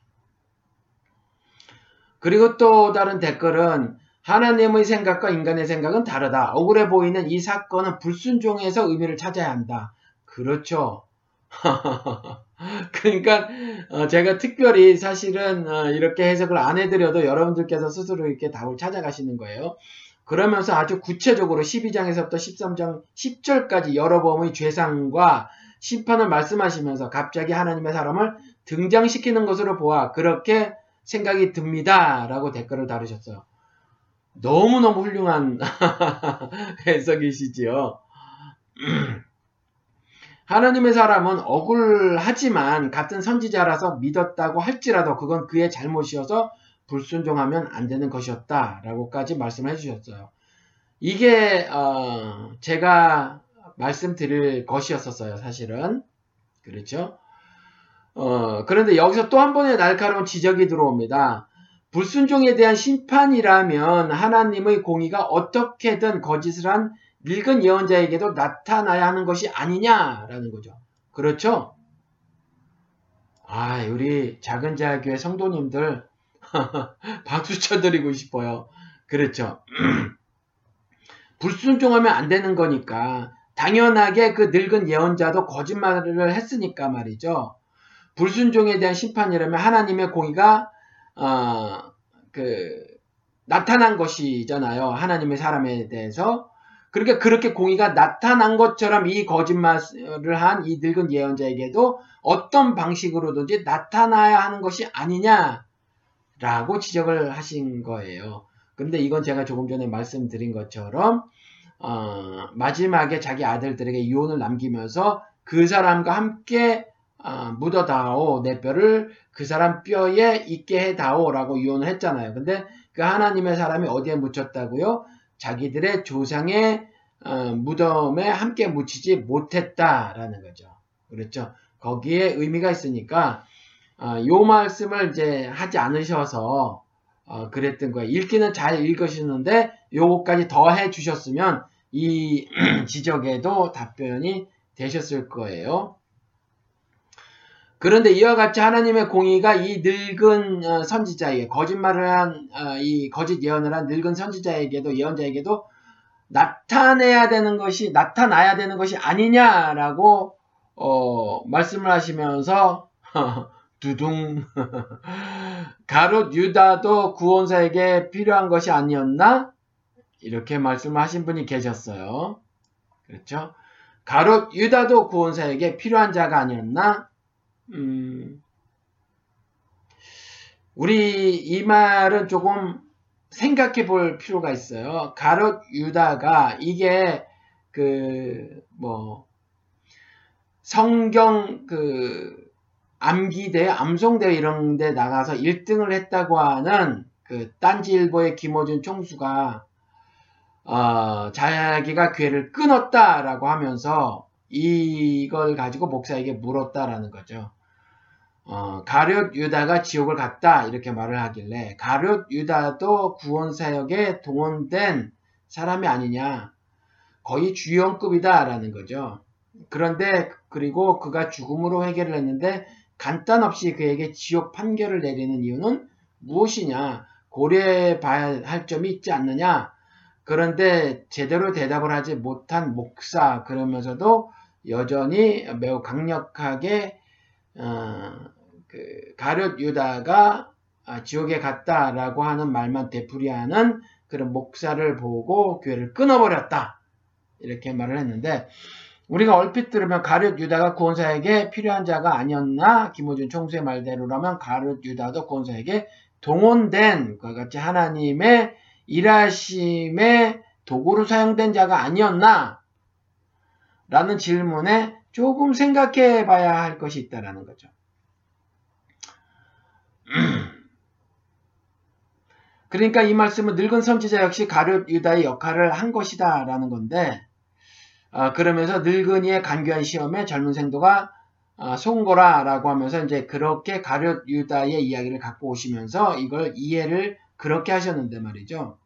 그리고 또 다른 댓글은 하나님의 생각과 인간의 생각은 다르다. 억울해 보이는 이 사건은 불순종에서 의미를 찾아야 한다. 그렇죠. 그러니까 어, 제가 특별히 사실은 어, 이렇게 해석을 안 해드려도 여러분들께서 스스로 이렇게 답을 찾아가시는 거예요. 그러면서 아주 구체적으로 십이 장에서부터 십삼 장 십 절까지 여러 범의 죄상과 심판을 말씀하시면서 갑자기 하나님의 사람을 등장시키는 것으로 보아 그렇게 생각이 듭니다. 라고 댓글을 다루셨어요. 너무너무 훌륭한 해석이시지요. 하나님의 사람은 억울하지만 같은 선지자라서 믿었다고 할지라도 그건 그의 잘못이어서 불순종하면 안 되는 것이었다 라고까지 말씀을 해주셨어요. 이게 어 제가 말씀드릴 것이었었어요. 사실은. 그렇죠? 어 그런데 여기서 또 한 번의 날카로운 지적이 들어옵니다. 불순종에 대한 심판이라면 하나님의 공의가 어떻게든 거짓을 한 늙은 예언자에게도 나타나야 하는 것이 아니냐라는 거죠. 그렇죠? 아, 우리 작은 자교회 성도님들 박수 쳐드리고 싶어요. 그렇죠. 불순종하면 안 되는 거니까 당연하게 그 늙은 예언자도 거짓말을 했으니까 말이죠. 불순종에 대한 심판이라면 하나님의 공의가 어, 그 나타난 것이잖아요. 하나님의 사람에 대해서. 그러니까 그렇게 공의가 나타난 것처럼 이 거짓말을 한 이 늙은 예언자에게도 어떤 방식으로든지 나타나야 하는 것이 아니냐라고 지적을 하신 거예요. 근데 이건 제가 조금 전에 말씀드린 것처럼 어, 마지막에 자기 아들들에게 유언을 남기면서 그 사람과 함께 어, 묻어다오, 내 뼈를 그 사람 뼈에 있게 해다오 라고 유언을 했잖아요. 근데 그 하나님의 사람이 어디에 묻혔다고요? 자기들의 조상의 어, 무덤에 함께 묻히지 못했다라는 거죠. 그렇죠? 거기에 의미가 있으니까 어, 요 말씀을 이제 하지 않으셔서 어, 그랬던 거예요. 읽기는 잘 읽으시는데 요거까지 더 해주셨으면 이 지적에도 답변이 되셨을 거예요. 그런데 이와 같이 하나님의 공의가 이 늙은 선지자에게 거짓말을 한 이 거짓 예언을 한 늙은 선지자에게도 예언자에게도 나타내야 되는 것이 나타나야 되는 것이 아니냐라고 어, 말씀을 하시면서 두둥 가롯 유다도 구원사에게 필요한 것이 아니었나? 이렇게 말씀하신 분이 계셨어요. 그렇죠? 가롯 유다도 구원사에게 필요한 자가 아니었나? 음, 우리 이 말은 조금 생각해 볼 필요가 있어요. 가롯 유다가 이게 그 뭐 성경 그 암기대, 암송대 이런 데 나가서 일 등을 했다고 하는 그 딴지일보의 김어준 총수가 어, 자기가 괴를 끊었다라고 하면서 이걸 가지고 목사에게 물었다라는 거죠. 어, 가룟 유다가 지옥을 갔다 이렇게 말을 하길래 가룟 유다도 구원사역에 동원된 사람이 아니냐, 거의 주연급이다 라는 거죠. 그런데 그리고 그가 죽음으로 회개를 했는데 간단 없이 그에게 지옥 판결을 내리는 이유는 무엇이냐, 고려해 봐야 할 점이 있지 않느냐. 그런데 제대로 대답을 하지 못한 목사, 그러면서도 여전히 매우 강력하게 어, 그 가룟 유다가 지옥에 갔다라고 하는 말만 되풀이하는 그런 목사를 보고 교회를 끊어버렸다 이렇게 말을 했는데, 우리가 얼핏 들으면 가룟 유다가 구원사에게 필요한 자가 아니었나? 김호준 총수의 말대로라면 가룟 유다도 구원사에게 동원된 그와 같이 하나님의 일하심의 도구로 사용된 자가 아니었나? 라는 질문에 조금 생각해 봐야 할 것이 있다는 거죠. 그러니까 이 말씀은 늙은 선지자 역시 가룟 유다의 역할을 한 것이다 라는 건데, 어, 그러면서 늙은이의 간교한 시험에 젊은 생도가 어, 속은거라 라고 하면서 이제 그렇게 가룟 유다의 이야기를 갖고 오시면서 이걸 이해를 그렇게 하셨는데 말이죠.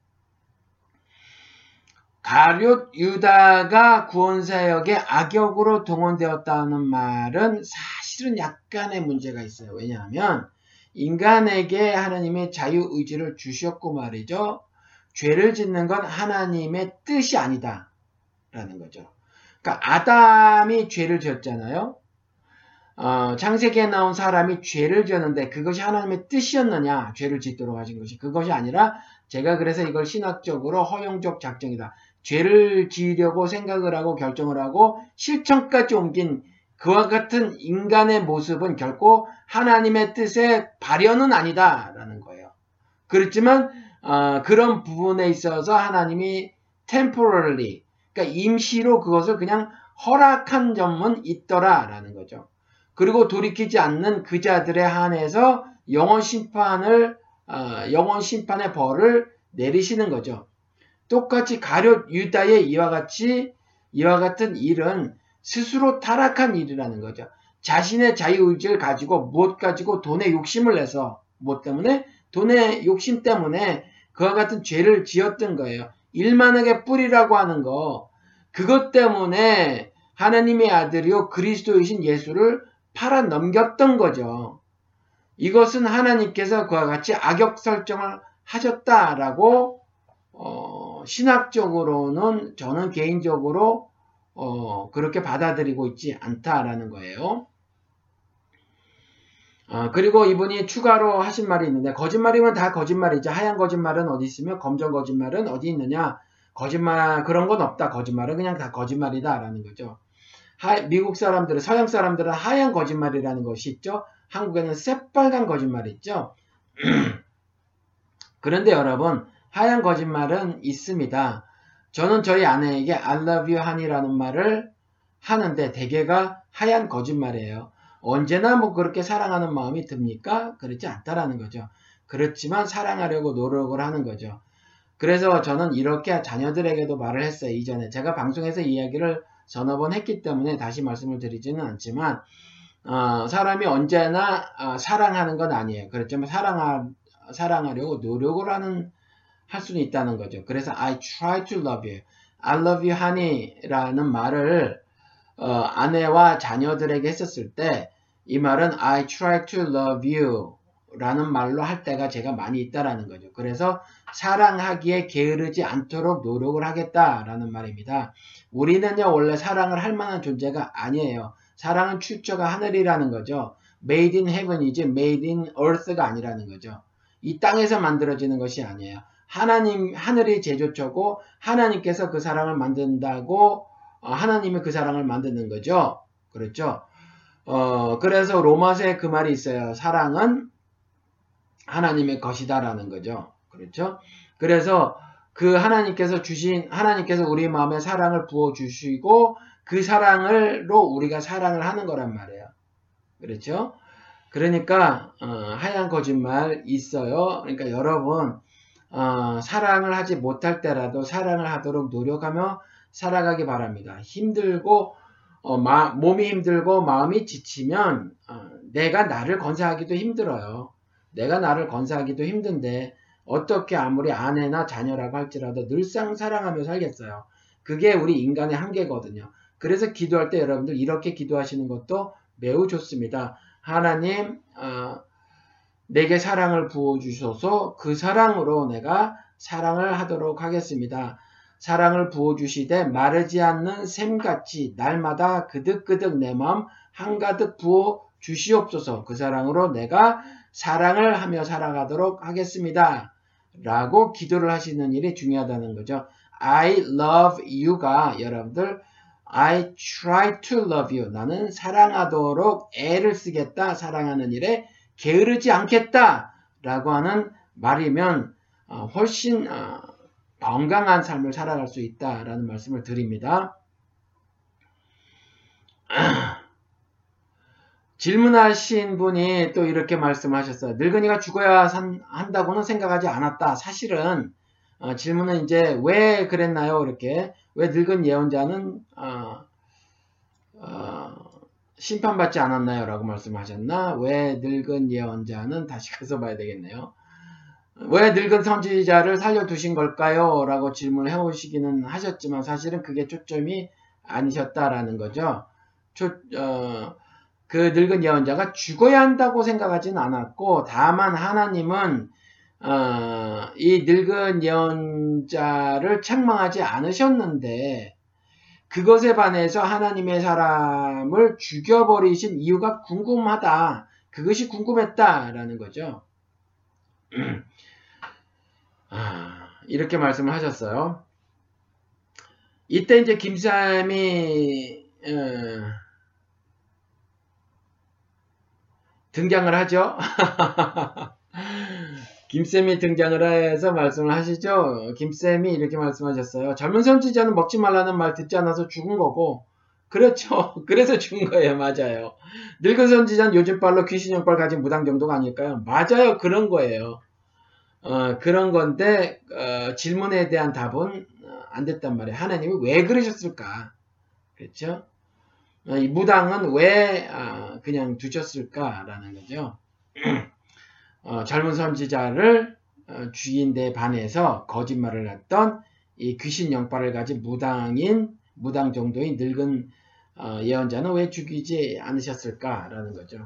가룟 유다가 구원사역에 악역으로 동원되었다는 말은 사실은 약간의 문제가 있어요. 왜냐하면 인간에게 하나님의 자유의지를 주셨고 말이죠. 죄를 짓는 건 하나님의 뜻이 아니다 라는 거죠. 그러니까 아담이 죄를 지었잖아요. 어, 창세기에 나온 사람이 죄를 지었는데 그것이 하나님의 뜻이었느냐, 죄를 짓도록 하신 것이. 그것이 아니라 제가 그래서 이걸 신학적으로 허용적 작정이다. 죄를 지으려고 생각을 하고 결정을 하고 실천까지 옮긴 그와 같은 인간의 모습은 결코 하나님의 뜻의 발현은 아니다 라는 거예요. 그렇지만 어, 그런 부분에 있어서 하나님이 temporarily, 그러니까 임시로 그것을 그냥 허락한 점은 있더라라는 거죠. 그리고 돌이키지 않는 그 자들에 한해서 영원 심판을 어, 영원 심판의 벌을 내리시는 거죠. 똑같이 가룟 유다의 이와 같이 이와 같은 일은 스스로 타락한 일이라는 거죠. 자신의 자유의지를 가지고 무엇 가지고 돈에 욕심을 내서 무엇 때문에? 돈의 욕심 때문에 그와 같은 죄를 지었던 거예요. 일만하게 뿌리라고 하는 거, 그것 때문에 하나님의 아들이요 그리스도이신 예수를 팔아 넘겼던 거죠. 이것은 하나님께서 그와 같이 악역 설정을 하셨다라고 어, 신학적으로는 저는 개인적으로 어, 그렇게 받아들이고 있지 않다라는 거예요. 어, 그리고 이분이 추가로 하신 말이 있는데, 거짓말이면 다 거짓말이죠. 하얀 거짓말은 어디 있으며 검정 거짓말은 어디 있느냐. 거짓말 그런 건 없다. 거짓말은 그냥 다 거짓말이다 라는 거죠. 하, 미국 사람들은, 서양 사람들은 하얀 거짓말이라는 것이 있죠. 한국에는 새빨간 거짓말이 있죠. 그런데 여러분, 하얀 거짓말은 있습니다. 저는 저희 아내에게 I love you honey라는 말을 하는데 대개가 하얀 거짓말이에요. 언제나 뭐 그렇게 사랑하는 마음이 듭니까? 그렇지 않다라는 거죠. 그렇지만 사랑하려고 노력을 하는 거죠. 그래서 저는 이렇게 자녀들에게도 말을 했어요. 이전에 제가 방송에서 이야기를 서너 번 했기 때문에 다시 말씀을 드리지는 않지만 어, 사람이 언제나 어, 사랑하는 건 아니에요. 그렇지만 사랑하, 사랑하려고 노력을 하는 할 수는 있다는 거죠. 그래서 I try to love you, I love you honey 라는 말을 어, 아내와 자녀들에게 했었을 때 이 말은 I try to love you 라는 말로 할 때가 제가 많이 있다라는 거죠. 그래서 사랑하기에 게으르지 않도록 노력을 하겠다라는 말입니다. 우리는요 원래 사랑을 할 만한 존재가 아니에요. 사랑은 출처가 하늘이라는 거죠. Made in heaven이지 made in earth가 아니라는 거죠. 이 땅에서 만들어지는 것이 아니에요. 하나님, 하늘이 제조처고 하나님께서 그 사랑을 만든다고 어, 하나님이 그 사랑을 만드는 거죠. 그렇죠? 어, 그래서 로마서에 그 말이 있어요. 사랑은 하나님의 것이다라는 거죠. 그렇죠? 그래서 그 하나님께서 주신, 하나님께서 우리 마음에 사랑을 부어주시고 그 사랑을로 우리가 사랑을 하는 거란 말이에요. 그렇죠? 그러니까 어, 하얀 거짓말 있어요. 그러니까 여러분 어, 사랑을 하지 못할 때라도 사랑을 하도록 노력하며 살아가기 바랍니다. 힘들고 어, 마, 몸이 힘들고 마음이 지치면 어, 내가 나를 건사하기도 힘들어요. 내가 나를 건사하기도 힘든데 어떻게 아무리 아내나 자녀라고 할지라도 늘상 사랑하며 살겠어요. 그게 우리 인간의 한계거든요. 그래서 기도할 때 여러분들 이렇게 기도하시는 것도 매우 좋습니다. 하나님 어, 내게 사랑을 부어주셔서 그 사랑으로 내가 사랑을 하도록 하겠습니다. 사랑을 부어주시되 마르지 않는 샘같이 날마다 그득그득 내 마음 한가득 부어주시옵소서. 그 사랑으로 내가 사랑을 하며 살아가도록 하겠습니다. 라고 기도를 하시는 일이 중요하다는 거죠. I love you가 여러분들 I try to love you. 나는 사랑하도록 애를 쓰겠다. 사랑하는 일에 게으르지 않겠다. 라고 하는 말이면 훨씬 건강한 삶을 살아갈 수 있다라는 말씀을 드립니다. 질문하신 분이 또 이렇게 말씀하셨어요. 늙은이가 죽어야 산, 한다고는 생각하지 않았다. 사실은 어, 질문은 이제 왜 그랬나요? 이렇게 왜 늙은 예언자는 어, 어, 심판받지 않았나요? 라고 말씀하셨나? 왜 늙은 예언자는 다시 가서 봐야 되겠네요. 왜 늙은 선지자를 살려두신 걸까요? 라고 질문을 해오시기는 하셨지만 사실은 그게 초점이 아니셨다라는 거죠. 초, 어, 그 늙은 예언자가 죽어야 한다고 생각하지는 않았고 다만 하나님은 어, 이 늙은 예언자를 책망하지 않으셨는데 그것에 반해서 하나님의 사람을 죽여버리신 이유가 궁금하다. 그것이 궁금했다라는 거죠. 아, 이렇게 말씀을 하셨어요. 이때 이제 김쌤이 어, 등장을 하죠. 김쌤이 등장을 해서 말씀을 하시죠. 김쌤이 이렇게 말씀하셨어요. 젊은 선지자는 먹지 말라는 말 듣지 않아서 죽은 거고, 그렇죠. 그래서 죽은 거예요. 맞아요. 늙은 선지자는 요즘 발로 귀신 영빨 가진 무당 정도가 아닐까요? 맞아요. 그런 거예요. 어, 그런 건데 어, 질문에 대한 답은 안 됐단 말이에요. 하나님이 왜 그러셨을까? 그렇죠? 어, 이 무당은 왜 어, 그냥 두셨을까라는 거죠. 어, 젊은 선지자를 어, 죽인 데 반해서 거짓말을 했던 이 귀신 영빨을 가진 무당인 무당 정도의 늙은 어, 예언자는 왜 죽이지 않으셨을까라는 거죠.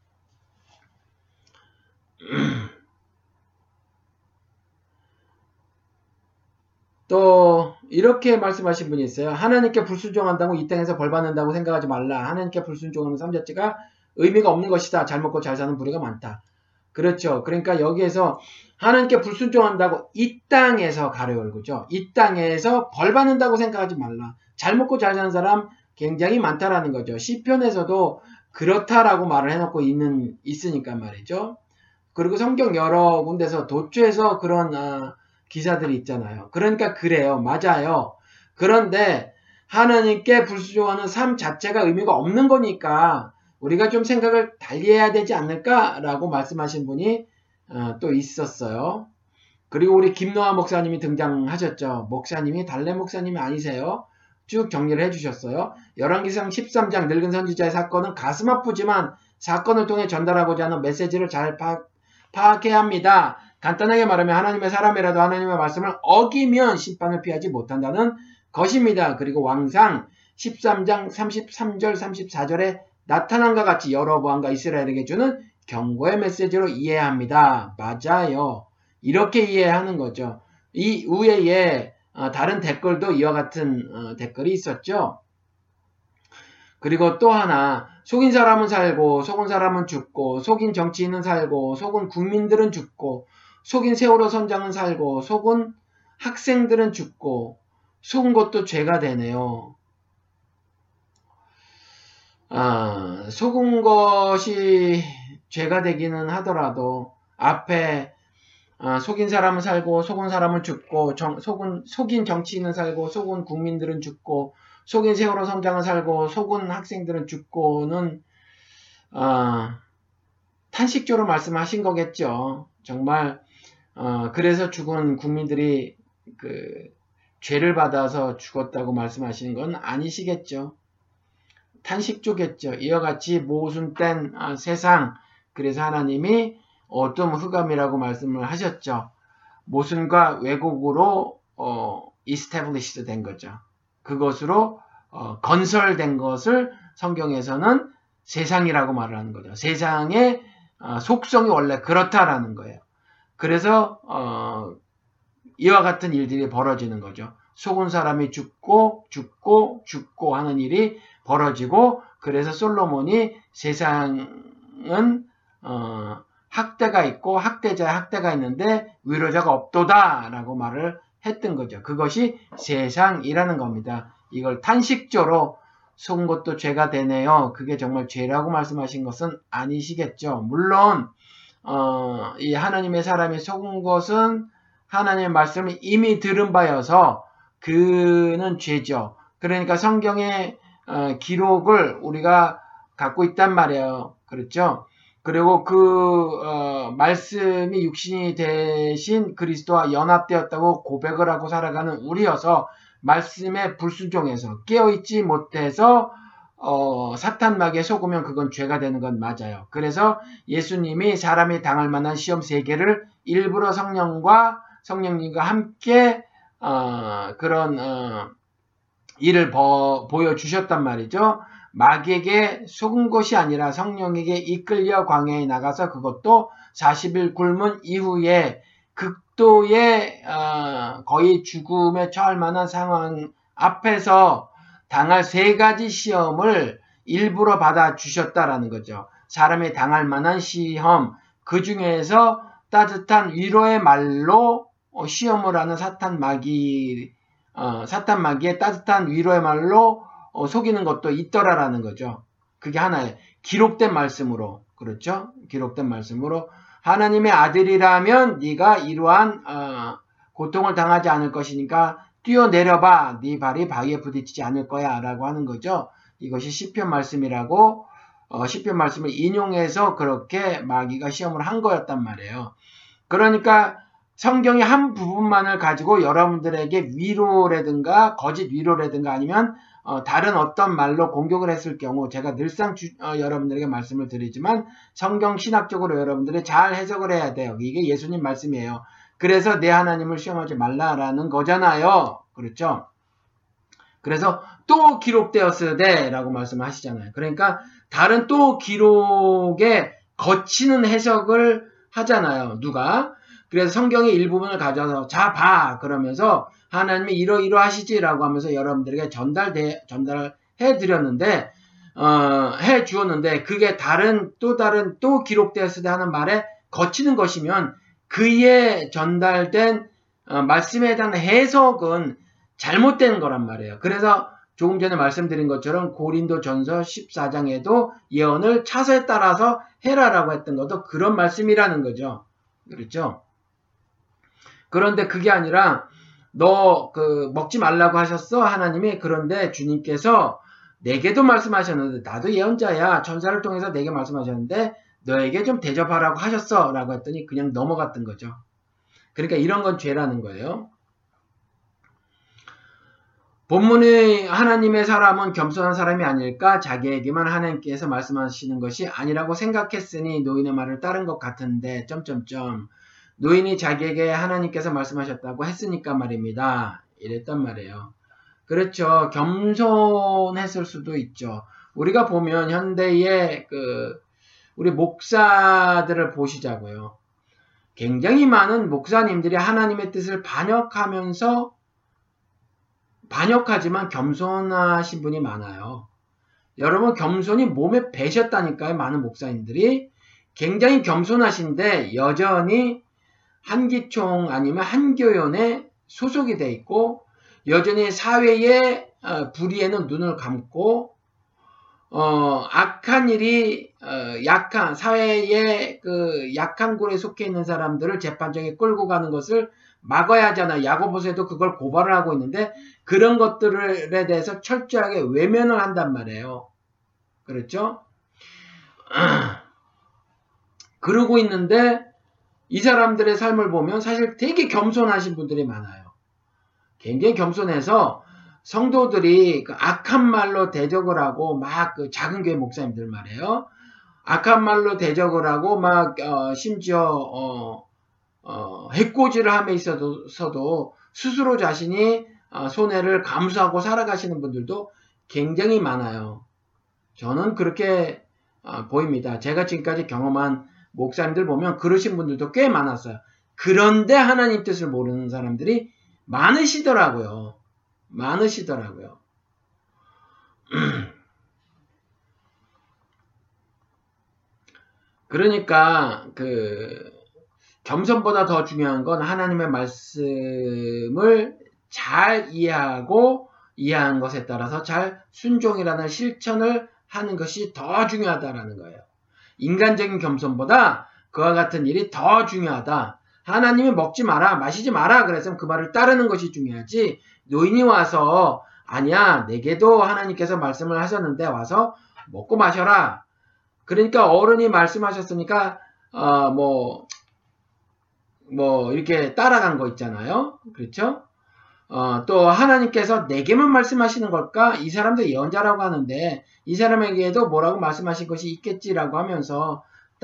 또 이렇게 말씀하신 분이 있어요. 하나님께 불순종한다고 이 땅에서 벌받는다고 생각하지 말라. 하나님께 불순종하는 삶 자체가 의미가 없는 것이다. 잘 먹고 잘 사는 부류가 많다. 그렇죠. 그러니까 여기에서 하나님께 불순종한다고 이 땅에서 가로 열고죠. 이 땅에서 벌받는다고 생각하지 말라. 잘 먹고 잘 사는 사람 굉장히 많다라는 거죠. 시편에서도 그렇다라고 말을 해놓고 있는 있으니까 말이죠. 그리고 성경 여러 군데서 도처에서 그런 아, 기사들이 있잖아요. 그러니까 그래요. 맞아요. 그런데 하나님께 불순종하는 삶 자체가 의미가 없는 거니까 우리가 좀 생각을 달리해야 되지 않을까라고 말씀하신 분이 어, 또 있었어요. 그리고 우리 김노아 목사님이 등장하셨죠. 목사님이 달래 목사님이 아니세요. 쭉 정리를 해주셨어요. 열왕기상 십삼 장 늙은 선지자의 사건은 가슴 아프지만 사건을 통해 전달하고자 하는 메시지를 잘 파악, 파악해야 합니다. 간단하게 말하면 하나님의 사람이라도 하나님의 말씀을 어기면 심판을 피하지 못한다는 것입니다. 그리고 왕상 십삼 장 삼십삼 절 삼십사 절에 나타난과 같이 여로보암과 이스라엘에게 주는 경고의 메시지로 이해해야 합니다. 맞아요. 이렇게 이해하는 거죠. 이 위에 다른 댓글도 이와 같은 댓글이 있었죠. 그리고 또 하나 속인 사람은 살고 속은 사람은 죽고 속인 정치인은 살고 속은 국민들은 죽고 속인 세월호 선장은 살고 속은 학생들은 죽고 속은 것도 죄가 되네요. 아, 속은 것이 죄가 되기는 하더라도 앞에 아, 속인 사람은 살고 속은 사람은 죽고 정, 속은, 속인 정치인은 살고 속은 국민들은 죽고 속인 세월호 선장은 살고 속은 학생들은 죽고는 아, 탄식조로 말씀하신 거겠죠. 정말 어, 그래서 죽은 국민들이 그 죄를 받아서 죽었다고 말씀하시는 건 아니시겠죠. 탄식조겠죠. 이와 같이 모순된 아, 세상, 그래서 하나님이 어둠 흑암이라고 말씀을 하셨죠. 모순과 왜곡으로 어, established 된 거죠. 그것으로 어, 건설된 것을 성경에서는 세상이라고 말을 하는 거죠. 세상의 어, 속성이 원래 그렇다라는 거예요. 그래서 어, 이와 같은 일들이 벌어지는 거죠. 속은 사람이 죽고 죽고 죽고 하는 일이 벌어지고 그래서 솔로몬이 세상은 어, 학대가 있고 학대자의 학대가 있는데 위로자가 없도다 라고 말을 했던 거죠. 그것이 세상이라는 겁니다. 이걸 탄식조로 속은 것도 죄가 되네요. 그게 정말 죄라고 말씀하신 것은 아니시겠죠. 물론 어, 이 하나님의 사람이 속은 것은 하나님의 말씀을 이미 들은 바여서 그는 죄죠. 그러니까 성경의 어, 기록을 우리가 갖고 있단 말이에요. 그렇죠? 그리고 그 어, 말씀이 육신이 되신 그리스도와 연합되었다고 고백을 하고 살아가는 우리여서 말씀에 불순종해서 깨어있지 못해서 어, 사탄막에 속으면 그건 죄가 되는 건 맞아요. 그래서 예수님이 사람이 당할 만한 시험 세 개를 일부러 성령과 성령님과 함께 어, 그런 어, 일을 버, 보여주셨단 말이죠. 마귀에게 속은 것이 아니라 성령에게 이끌려 광야에 나가서 그것도 사십 일 굶은 이후에 극도의 어, 거의 죽음에 처할 만한 상황 앞에서 당할 세 가지 시험을 일부러 받아주셨다라는 거죠. 사람이 당할 만한 시험, 그 중에서 따뜻한 위로의 말로 시험을 하는 사탄 마귀, 어, 사탄 마귀의 따뜻한 위로의 말로 어, 속이는 것도 있더라라는 거죠. 그게 하나의 기록된 말씀으로, 그렇죠? 기록된 말씀으로 하나님의 아들이라면 네가 이러한 어, 고통을 당하지 않을 것이니까 뛰어내려봐. 네 발이 바위에 부딪히지 않을 거야 라고 하는 거죠. 이것이 시편 말씀이라고 어, 시편 말씀을 인용해서 그렇게 마귀가 시험을 한 거였단 말이에요. 그러니까 성경의 한 부분만을 가지고 여러분들에게 위로라든가 거짓 위로라든가 아니면 어, 다른 어떤 말로 공격을 했을 경우 제가 늘상 주, 어, 여러분들에게 말씀을 드리지만 성경 신학적으로 여러분들이 잘 해석을 해야 돼요. 이게 예수님 말씀이에요. 그래서 내 하나님을 시험하지 말라라는 거잖아요. 그렇죠? 그래서 또 기록되었으되 라고 말씀하시잖아요. 그러니까 다른 또 기록에 거치는 해석을 하잖아요. 누가? 그래서 성경의 일부분을 가져서 자 봐 그러면서 하나님이 이러이러하시지라고 하면서 여러분들에게 전달돼 전달해 드렸는데 어, 해 주었는데 그게 다른 또 다른 또 기록되었을 때 하는 말에 거치는 것이면 그에 전달된 어, 말씀에 대한 해석은 잘못된 거란 말이에요. 그래서 조금 전에 말씀드린 것처럼 고린도전서 십사 장에도 예언을 차서에 따라서 해라라고 했던 것도 그런 말씀이라는 거죠. 그렇죠? 그런데 그게 아니라 너 그 먹지 말라고 하셨어 하나님이. 그런데 주님께서 내게도 말씀하셨는데 나도 예언자야 천사를 통해서 내게 말씀하셨는데 너에게 좀 대접하라고 하셨어 라고 했더니 그냥 넘어갔던 거죠. 그러니까 이런 건 죄라는 거예요. 본문의 하나님의 사람은 겸손한 사람이 아닐까? 자기에게만 하나님께서 말씀하시는 것이 아니라고 생각했으니 노인의 말을 따른 것 같은데 점점점 노인이 자기에게 하나님께서 말씀하셨다고 했으니까 말입니다. 이랬단 말이에요. 그렇죠. 겸손했을 수도 있죠. 우리가 보면 현대의 그 우리 목사들을 보시자고요. 굉장히 많은 목사님들이 하나님의 뜻을 반역하면서 반역하지만 겸손하신 분이 많아요. 여러분 겸손이 몸에 배셨다니까요. 많은 목사님들이 굉장히 겸손하신데 여전히 한기총 아니면 한교연에 소속이 돼 있고 여전히 사회의 불의에는 눈을 감고 어, 악한 일이 어, 약한 사회의 그 약한 굴에 속해 있는 사람들을 재판정에 끌고 가는 것을 막아야 하잖아. 야고보서에도 그걸 고발을 하고 있는데 그런 것들에 대해서 철저하게 외면을 한단 말이에요. 그렇죠? 그러고 있는데 이 사람들의 삶을 보면 사실 되게 겸손하신 분들이 많아요. 굉장히 겸손해서 성도들이 그 악한 말로 대적을 하고 막 그 작은 교회 목사님들 말이에요. 악한 말로 대적을 하고 막 어, 심지어 어, 어, 해코지를 함에 있어서도 스스로 자신이 어, 손해를 감수하고 살아가시는 분들도 굉장히 많아요. 저는 그렇게 어, 보입니다. 제가 지금까지 경험한 목사님들 보면 그러신 분들도 꽤 많았어요. 그런데 하나님 뜻을 모르는 사람들이 많으시더라고요. 많으시더라고요. 그러니까 그 겸손보다 더 중요한 건 하나님의 말씀을 잘 이해하고 이해한 것에 따라서 잘 순종이라는 실천을 하는 것이 더 중요하다라는 거예요. 인간적인 겸손보다 그와 같은 일이 더 중요하다. 하나님이 먹지 마라, 마시지 마라 그랬으면 그 말을 따르는 것이 중요하지. 노인이 와서 아니야, 내게도 하나님께서 말씀을 하셨는데 와서 먹고 마셔라. 그러니까 어른이 말씀하셨으니까 어, 뭐, 뭐 이렇게 따라간 거 있잖아요. 그렇죠? 어, 또 하나님께서 내게만 말씀하시는 걸까? 이 사람도 예언자라고 하는데 이 사람에게도 뭐라고 말씀하신 것이 있겠지라고 하면서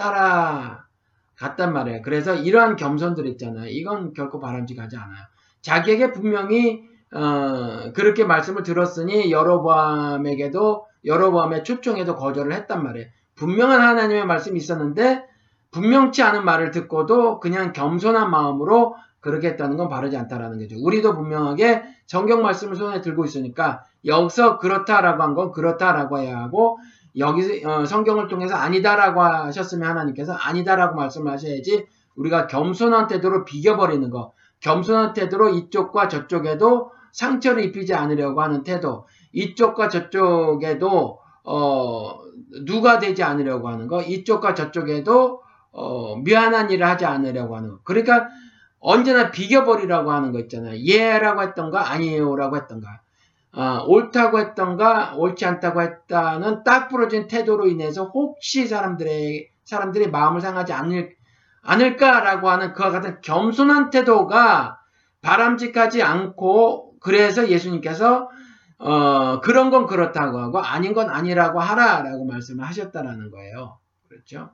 따라갔단 말이에요. 그래서 이러한 겸손들 있잖아요. 이건 결코 바람직하지 않아요. 자기에게 분명히 어, 그렇게 말씀을 들었으니 여로보암에게도 여로보암의 초청에도 거절을 했단 말이에요. 분명한 하나님의 말씀이 있었는데 분명치 않은 말을 듣고도 그냥 겸손한 마음으로 그렇게 했다는 건 바르지 않다라는 거죠. 우리도 분명하게 성경 말씀을 손에 들고 있으니까 여기서 그렇다라고 한 건 그렇다라고 해야 하고 여기 어, 성경을 통해서 아니다라고 하셨으면 하나님께서 아니다라고 말씀을 하셔야지 우리가 겸손한 태도로 비겨버리는 거, 겸손한 태도로 이쪽과 저쪽에도 상처를 입히지 않으려고 하는 태도, 이쪽과 저쪽에도 어, 누가 되지 않으려고 하는 거, 이쪽과 저쪽에도 어, 미안한 일을 하지 않으려고 하는 거. 그러니까 언제나 비겨버리라고 하는 거 있잖아요. 예라고 했던가 아니에요라고 했던가. 어, 옳다고 했던가 옳지 않다고 했다는 딱 부러진 태도로 인해서 혹시 사람들의 사람들이 마음을 상하지 않을, 않을까라고 하는 그와 같은 겸손한 태도가 바람직하지 않고, 그래서 예수님께서 어, 그런 건 그렇다고 하고 아닌 건 아니라고 하라라고 말씀을 하셨다라는 거예요. 그렇죠?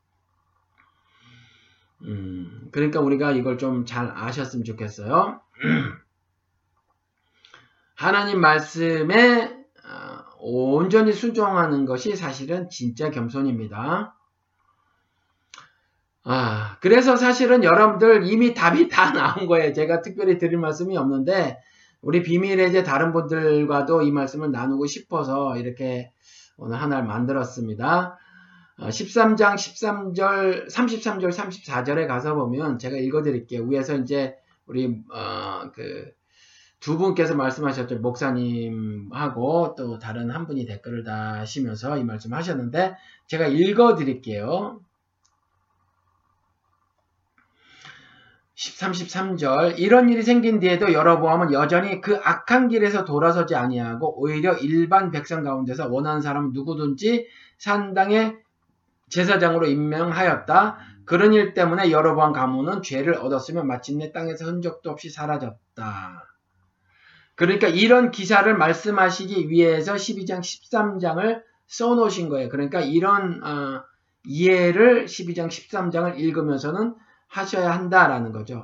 음, 그러니까 우리가 이걸 좀 잘 아셨으면 좋겠어요. 하나님 말씀에 온전히 순종하는 것이 사실은 진짜 겸손입니다. 아, 그래서 사실은 여러분들 이미 답이 다 나온 거예요. 제가 특별히 드릴 말씀이 없는데, 우리 비밀의 이제 다른 분들과도 이 말씀을 나누고 싶어서 이렇게 오늘 하나를 만들었습니다. 십삼 장 십삼 절, 삼십삼 절, 삼십사 절에 가서 보면 제가 읽어드릴게요. 위에서 이제 우리 어, 그 두 분께서 말씀하셨죠. 목사님하고 또 다른 한 분이 댓글을 다시면서 이 말씀 하셨는데, 제가 읽어드릴게요. 삼십삼 절, 이런 일이 생긴 뒤에도 여로보암은 여전히 그 악한 길에서 돌아서지 아니하고 오히려 일반 백성 가운데서 원하는 사람 누구든지 산당의 제사장으로 임명하였다. 그런 일 때문에 여로보암 가문은 죄를 얻었으며 마침내 땅에서 흔적도 없이 사라졌다. 그러니까 이런 기사를 말씀하시기 위해서 십이 장 십삼 장을 써놓으신 거예요. 그러니까 이런 어, 이해를 십이 장 십삼 장을 읽으면서는 하셔야 한다라는 거죠.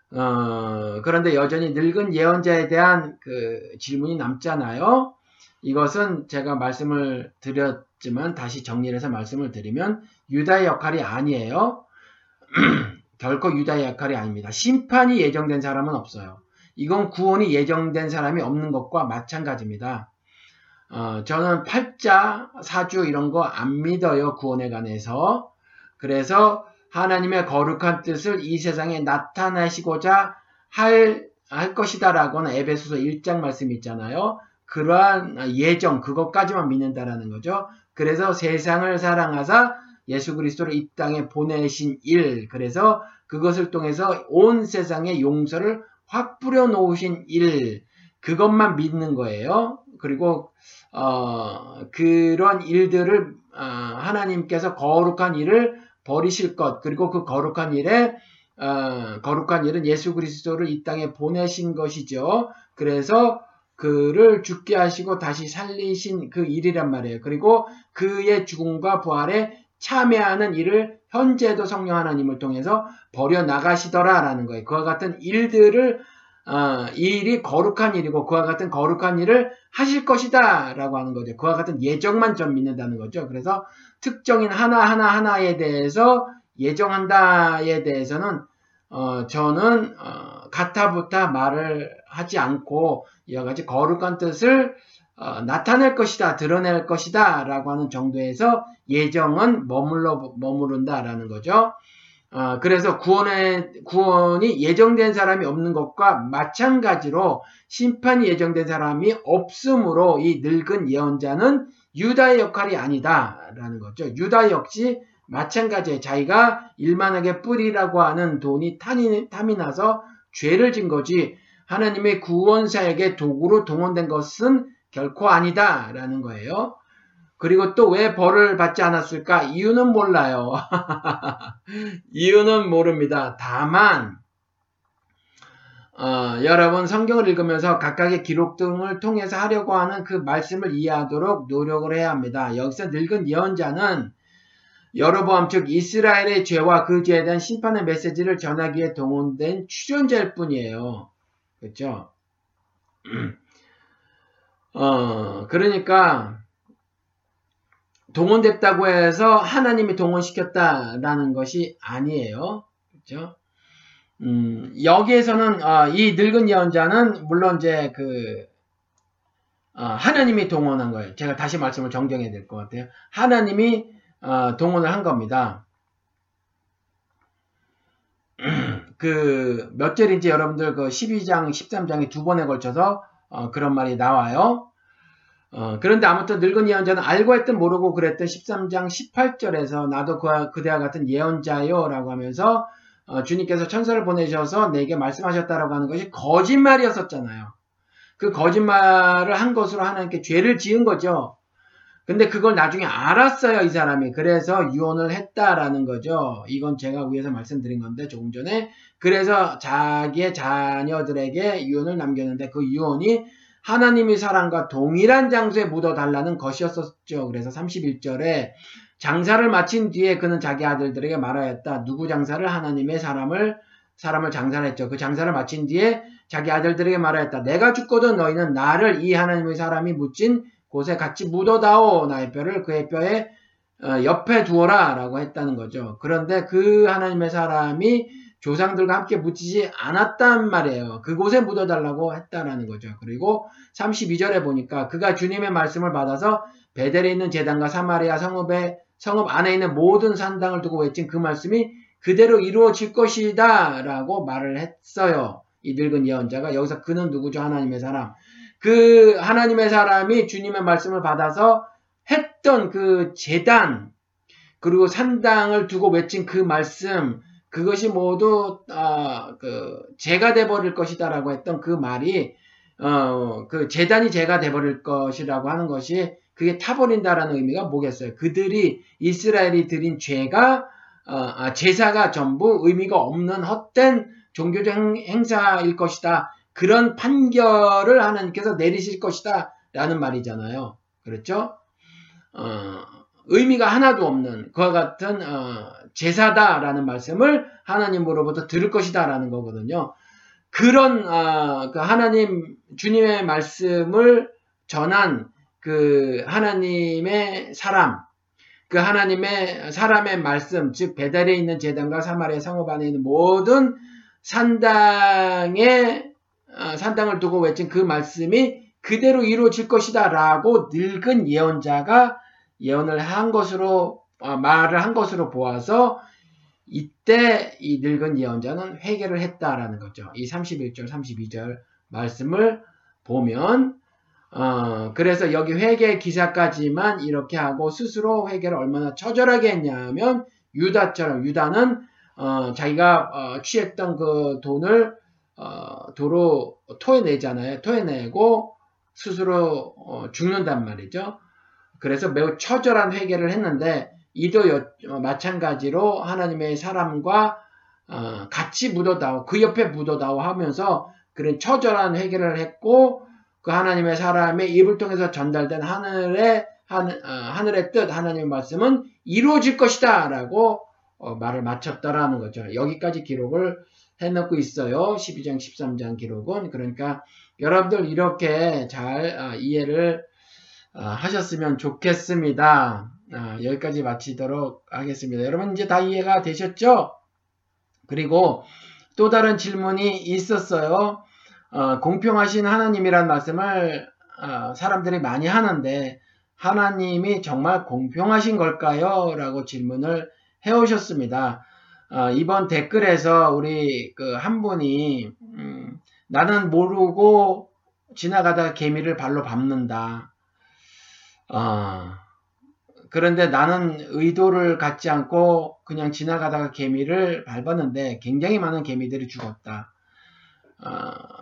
어, 그런데 여전히 늙은 예언자에 대한 그 질문이 남잖아요. 이것은 제가 말씀을 드렸지만 다시 정리를 해서 말씀을 드리면 유다의 역할이 아니에요. 결코 유다의 역할이 아닙니다. 심판이 예정된 사람은 없어요. 이건 구원이 예정된 사람이 없는 것과 마찬가지입니다. 어, 저는 팔자, 사주 이런 거 안 믿어요. 구원에 관해서. 그래서 하나님의 거룩한 뜻을 이 세상에 나타내시고자 할, 할 것이다라고는 에베소서 일 장 말씀 있잖아요. 그러한 예정, 그것까지만 믿는다라는 거죠. 그래서 세상을 사랑하사 예수 그리스도를 이 땅에 보내신 일, 그래서 그것을 통해서 온 세상에 용서를 확 뿌려 놓으신 일, 그것만 믿는 거예요. 그리고 어, 그런 일들을 어, 하나님께서 거룩한 일을 버리실 것, 그리고 그 거룩한 일에 어, 거룩한 일은 예수 그리스도를 이 땅에 보내신 것이죠. 그래서 그를 죽게 하시고 다시 살리신 그 일이란 말이에요. 그리고 그의 죽음과 부활에 참여하는 일을 현재도 성령 하나님을 통해서 버려나가시더라라는 거예요. 그와 같은 일들을 어, 이 일이 거룩한 일이고 그와 같은 거룩한 일을 하실 것이다 라고 하는 거죠. 그와 같은 예정만 좀 믿는다는 거죠. 그래서 특정인 하나하나 하나에 대해서 예정한다에 대해서는 어, 저는 어, 가타부타 말을 하지 않고 이와 같이 거룩한 뜻을 어, 나타낼 것이다, 드러낼 것이다 라고 하는 정도에서 예정은 머물러 머무른다 라는 거죠. 어, 그래서 구원의, 구원이 예정된 사람이 없는 것과 마찬가지로 심판이 예정된 사람이 없으므로 이 늙은 예언자는 유다의 역할이 아니다 라는 거죠. 유다 역시 마찬가지에 자기가 일만하게 뿌리라고 하는 돈이 탐이, 탐이 나서 죄를 진 거지 하나님의 구원사에게 도구로 동원된 것은 결코 아니다 라는 거예요. 그리고 또 왜 벌을 받지 않았을까? 이유는 몰라요. 이유는 모릅니다. 다만 어, 여러분 성경을 읽으면서 각각의 기록 등을 통해서 하려고 하는 그 말씀을 이해하도록 노력을 해야 합니다. 여기서 늙은 예언자는 여로보암 즉 이스라엘의 죄와 그 죄에 대한 심판의 메시지를 전하기에 동원된 추전자일 뿐이에요. 그렇죠? 어, 그러니까 동원됐다고 해서 하나님이 동원시켰다라는 것이 아니에요. 그렇죠? 음, 여기에서는 어, 이 늙은 예언자는 물론 이제 그 어, 하나님이 동원한 거예요. 제가 다시 말씀을 정정해야 될 것 같아요. 하나님이 어, 동원을 한 겁니다. 그 몇 절인지 여러분들 그 십이 장, 십삼 장에 두 번에 걸쳐서 어, 그런 말이 나와요. 어, 그런데 아무튼 늙은 예언자는 알고 했든 모르고 그랬든 십삼 장 십팔 절에서 나도 그와 그대와 같은 예언자요 라고 하면서 어, 주님께서 천사를 보내셔서 내게 말씀하셨다라고 하는 것이 거짓말이었었잖아요. 그 거짓말을 한 것으로 하나님께 죄를 지은 거죠. 근데 그걸 나중에 알았어요, 이 사람이. 그래서 유언을 했다라는 거죠. 이건 제가 위에서 말씀드린 건데, 조금 전에. 그래서 자기의 자녀들에게 유언을 남겼는데, 그 유언이 하나님의 사랑과 동일한 장소에 묻어달라는 것이었었죠. 그래서 삼십일 절에 장사를 마친 뒤에 그는 자기 아들들에게 말하였다. 누구 장사를? 하나님의 사람을, 사람을 장사를 했죠. 그 장사를 마친 뒤에 자기 아들들에게 말하였다. 내가 죽거든 너희는 나를 이 하나님의 사람이 묻힌 곳에 같이 묻어다오. 나의 뼈를 그의 뼈에 어, 옆에 두어라 라고 했다는 거죠. 그런데 그 하나님의 사람이 조상들과 함께 묻히지 않았단 말이에요. 그곳에 묻어달라고 했다라는 거죠. 그리고 삼십이 절에 보니까 그가 주님의 말씀을 받아서 베델에 있는 제단과 사마리아 성읍에, 성읍 안에 있는 모든 산당을 두고 외친 그 말씀이 그대로 이루어질 것이다 라고 말을 했어요. 이 늙은 예언자가. 여기서 그는 누구죠? 하나님의 사람. 그 하나님의 사람이 주님의 말씀을 받아서 했던 그 제단 그리고 산당을 두고 외친 그 말씀 그것이 모두 어, 그 죄가 돼버릴 것이다라고 했던 그 말이 어, 그 제단이 죄가 돼버릴 것이라고 하는 것이 그게 타버린다라는 의미가 뭐겠어요? 그들이 이스라엘이 드린 죄가 어, 아, 제사가 전부 의미가 없는 헛된 종교적 행사일 것이다. 그런 판결을 하나님께서 내리실 것이다 라는 말이잖아요. 그렇죠? 어, 의미가 하나도 없는 그와 같은 어, 제사다라는 말씀을 하나님으로부터 들을 것이다 라는 거거든요. 그런 어, 그 하나님 주님의 말씀을 전한 그 하나님의 사람 그 하나님의 사람의 말씀 즉 베델에 있는 제단과 사마리아 성읍 안에 있는 모든 산당에 산당을 두고 외친 그 말씀이 그대로 이루어질 것이다 라고 늙은 예언자가 예언을 한 것으로 말을 한 것으로 보아서 이때 이 늙은 예언자는 회개를 했다라는 거죠. 이 삼십일 절 삼십이 절 말씀을 보면 어, 그래서 여기 회개 기사까지만 이렇게 하고 스스로 회개를 얼마나 처절하게 했냐면 유다처럼 유다는 어, 자기가 어, 취했던 그 돈을 어, 도로 토해내잖아요. 토해내고 스스로 어, 죽는단 말이죠. 그래서 매우 처절한 회개를 했는데 이도 여, 어, 마찬가지로 하나님의 사람과 어, 같이 묻어다오 그 옆에 묻어다오 하면서 그런 처절한 회개를 했고 그 하나님의 사람의 입을 통해서 전달된 하늘의 하늘, 어, 하늘의 뜻 하나님의 말씀은 이루어질 것이다 라고 어, 말을 마쳤다라는 거죠. 여기까지 기록을 해놓고 있어요. 십이 장 십삼 장 기록은. 그러니까 여러분들 이렇게 잘 어, 이해를 어, 하셨으면 좋겠습니다. 어, 여기까지 마치도록 하겠습니다. 여러분 이제 다 이해가 되셨죠? 그리고 또 다른 질문이 있었어요. 어, 공평하신 하나님이란 말씀을 어, 사람들이 많이 하는데 하나님이 정말 공평하신 걸까요? 라고 질문을 해오셨습니다. 어, 이번 댓글에서 우리 그 한 분이 음, 나는 모르고 지나가다가 개미를 발로 밟는다. 어, 그런데 나는 의도를 갖지 않고 그냥 지나가다가 개미를 밟았는데 굉장히 많은 개미들이 죽었다. 어,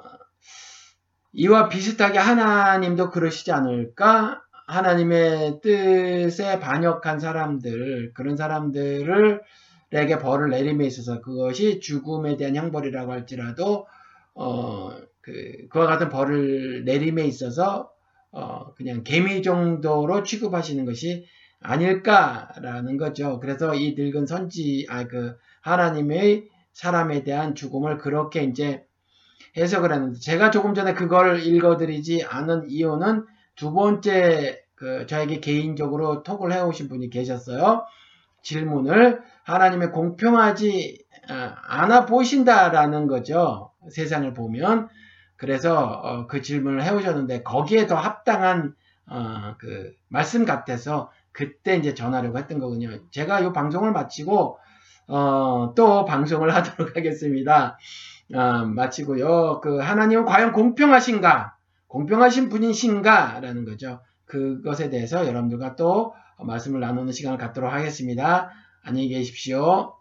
이와 비슷하게 하나님도 그러시지 않을까? 하나님의 뜻에 반역한 사람들, 그런 사람들을 에게 벌을 내림에 있어서 그것이 죽음에 대한 형벌이라고 할지라도 어, 그, 그와 같은 벌을 내림에 있어서 어, 그냥 개미 정도로 취급하시는 것이 아닐까라는 거죠. 그래서 이 늙은 선지, 아, 그 하나님의 사람에 대한 죽음을 그렇게 이제 해석을 했는데 제가 조금 전에 그걸 읽어드리지 않은 이유는 두 번째 그 저에게 개인적으로 톡을 해오신 분이 계셨어요. 질문을 하나님의 공평하지 않아 보신다라는 거죠. 세상을 보면. 그래서 어, 그 질문을 해오셨는데 거기에 더 합당한 어, 그 말씀 같아서 그때 이제 전하려고 했던 거군요. 제가 이 방송을 마치고 어, 또 방송을 하도록 하겠습니다. 어, 마치고요. 그 하나님은 과연 공평하신가? 공평하신 분이신가? 라는 거죠. 그것에 대해서 여러분들과 또 말씀을 나누는 시간을 갖도록 하겠습니다. 안녕히 계십시오.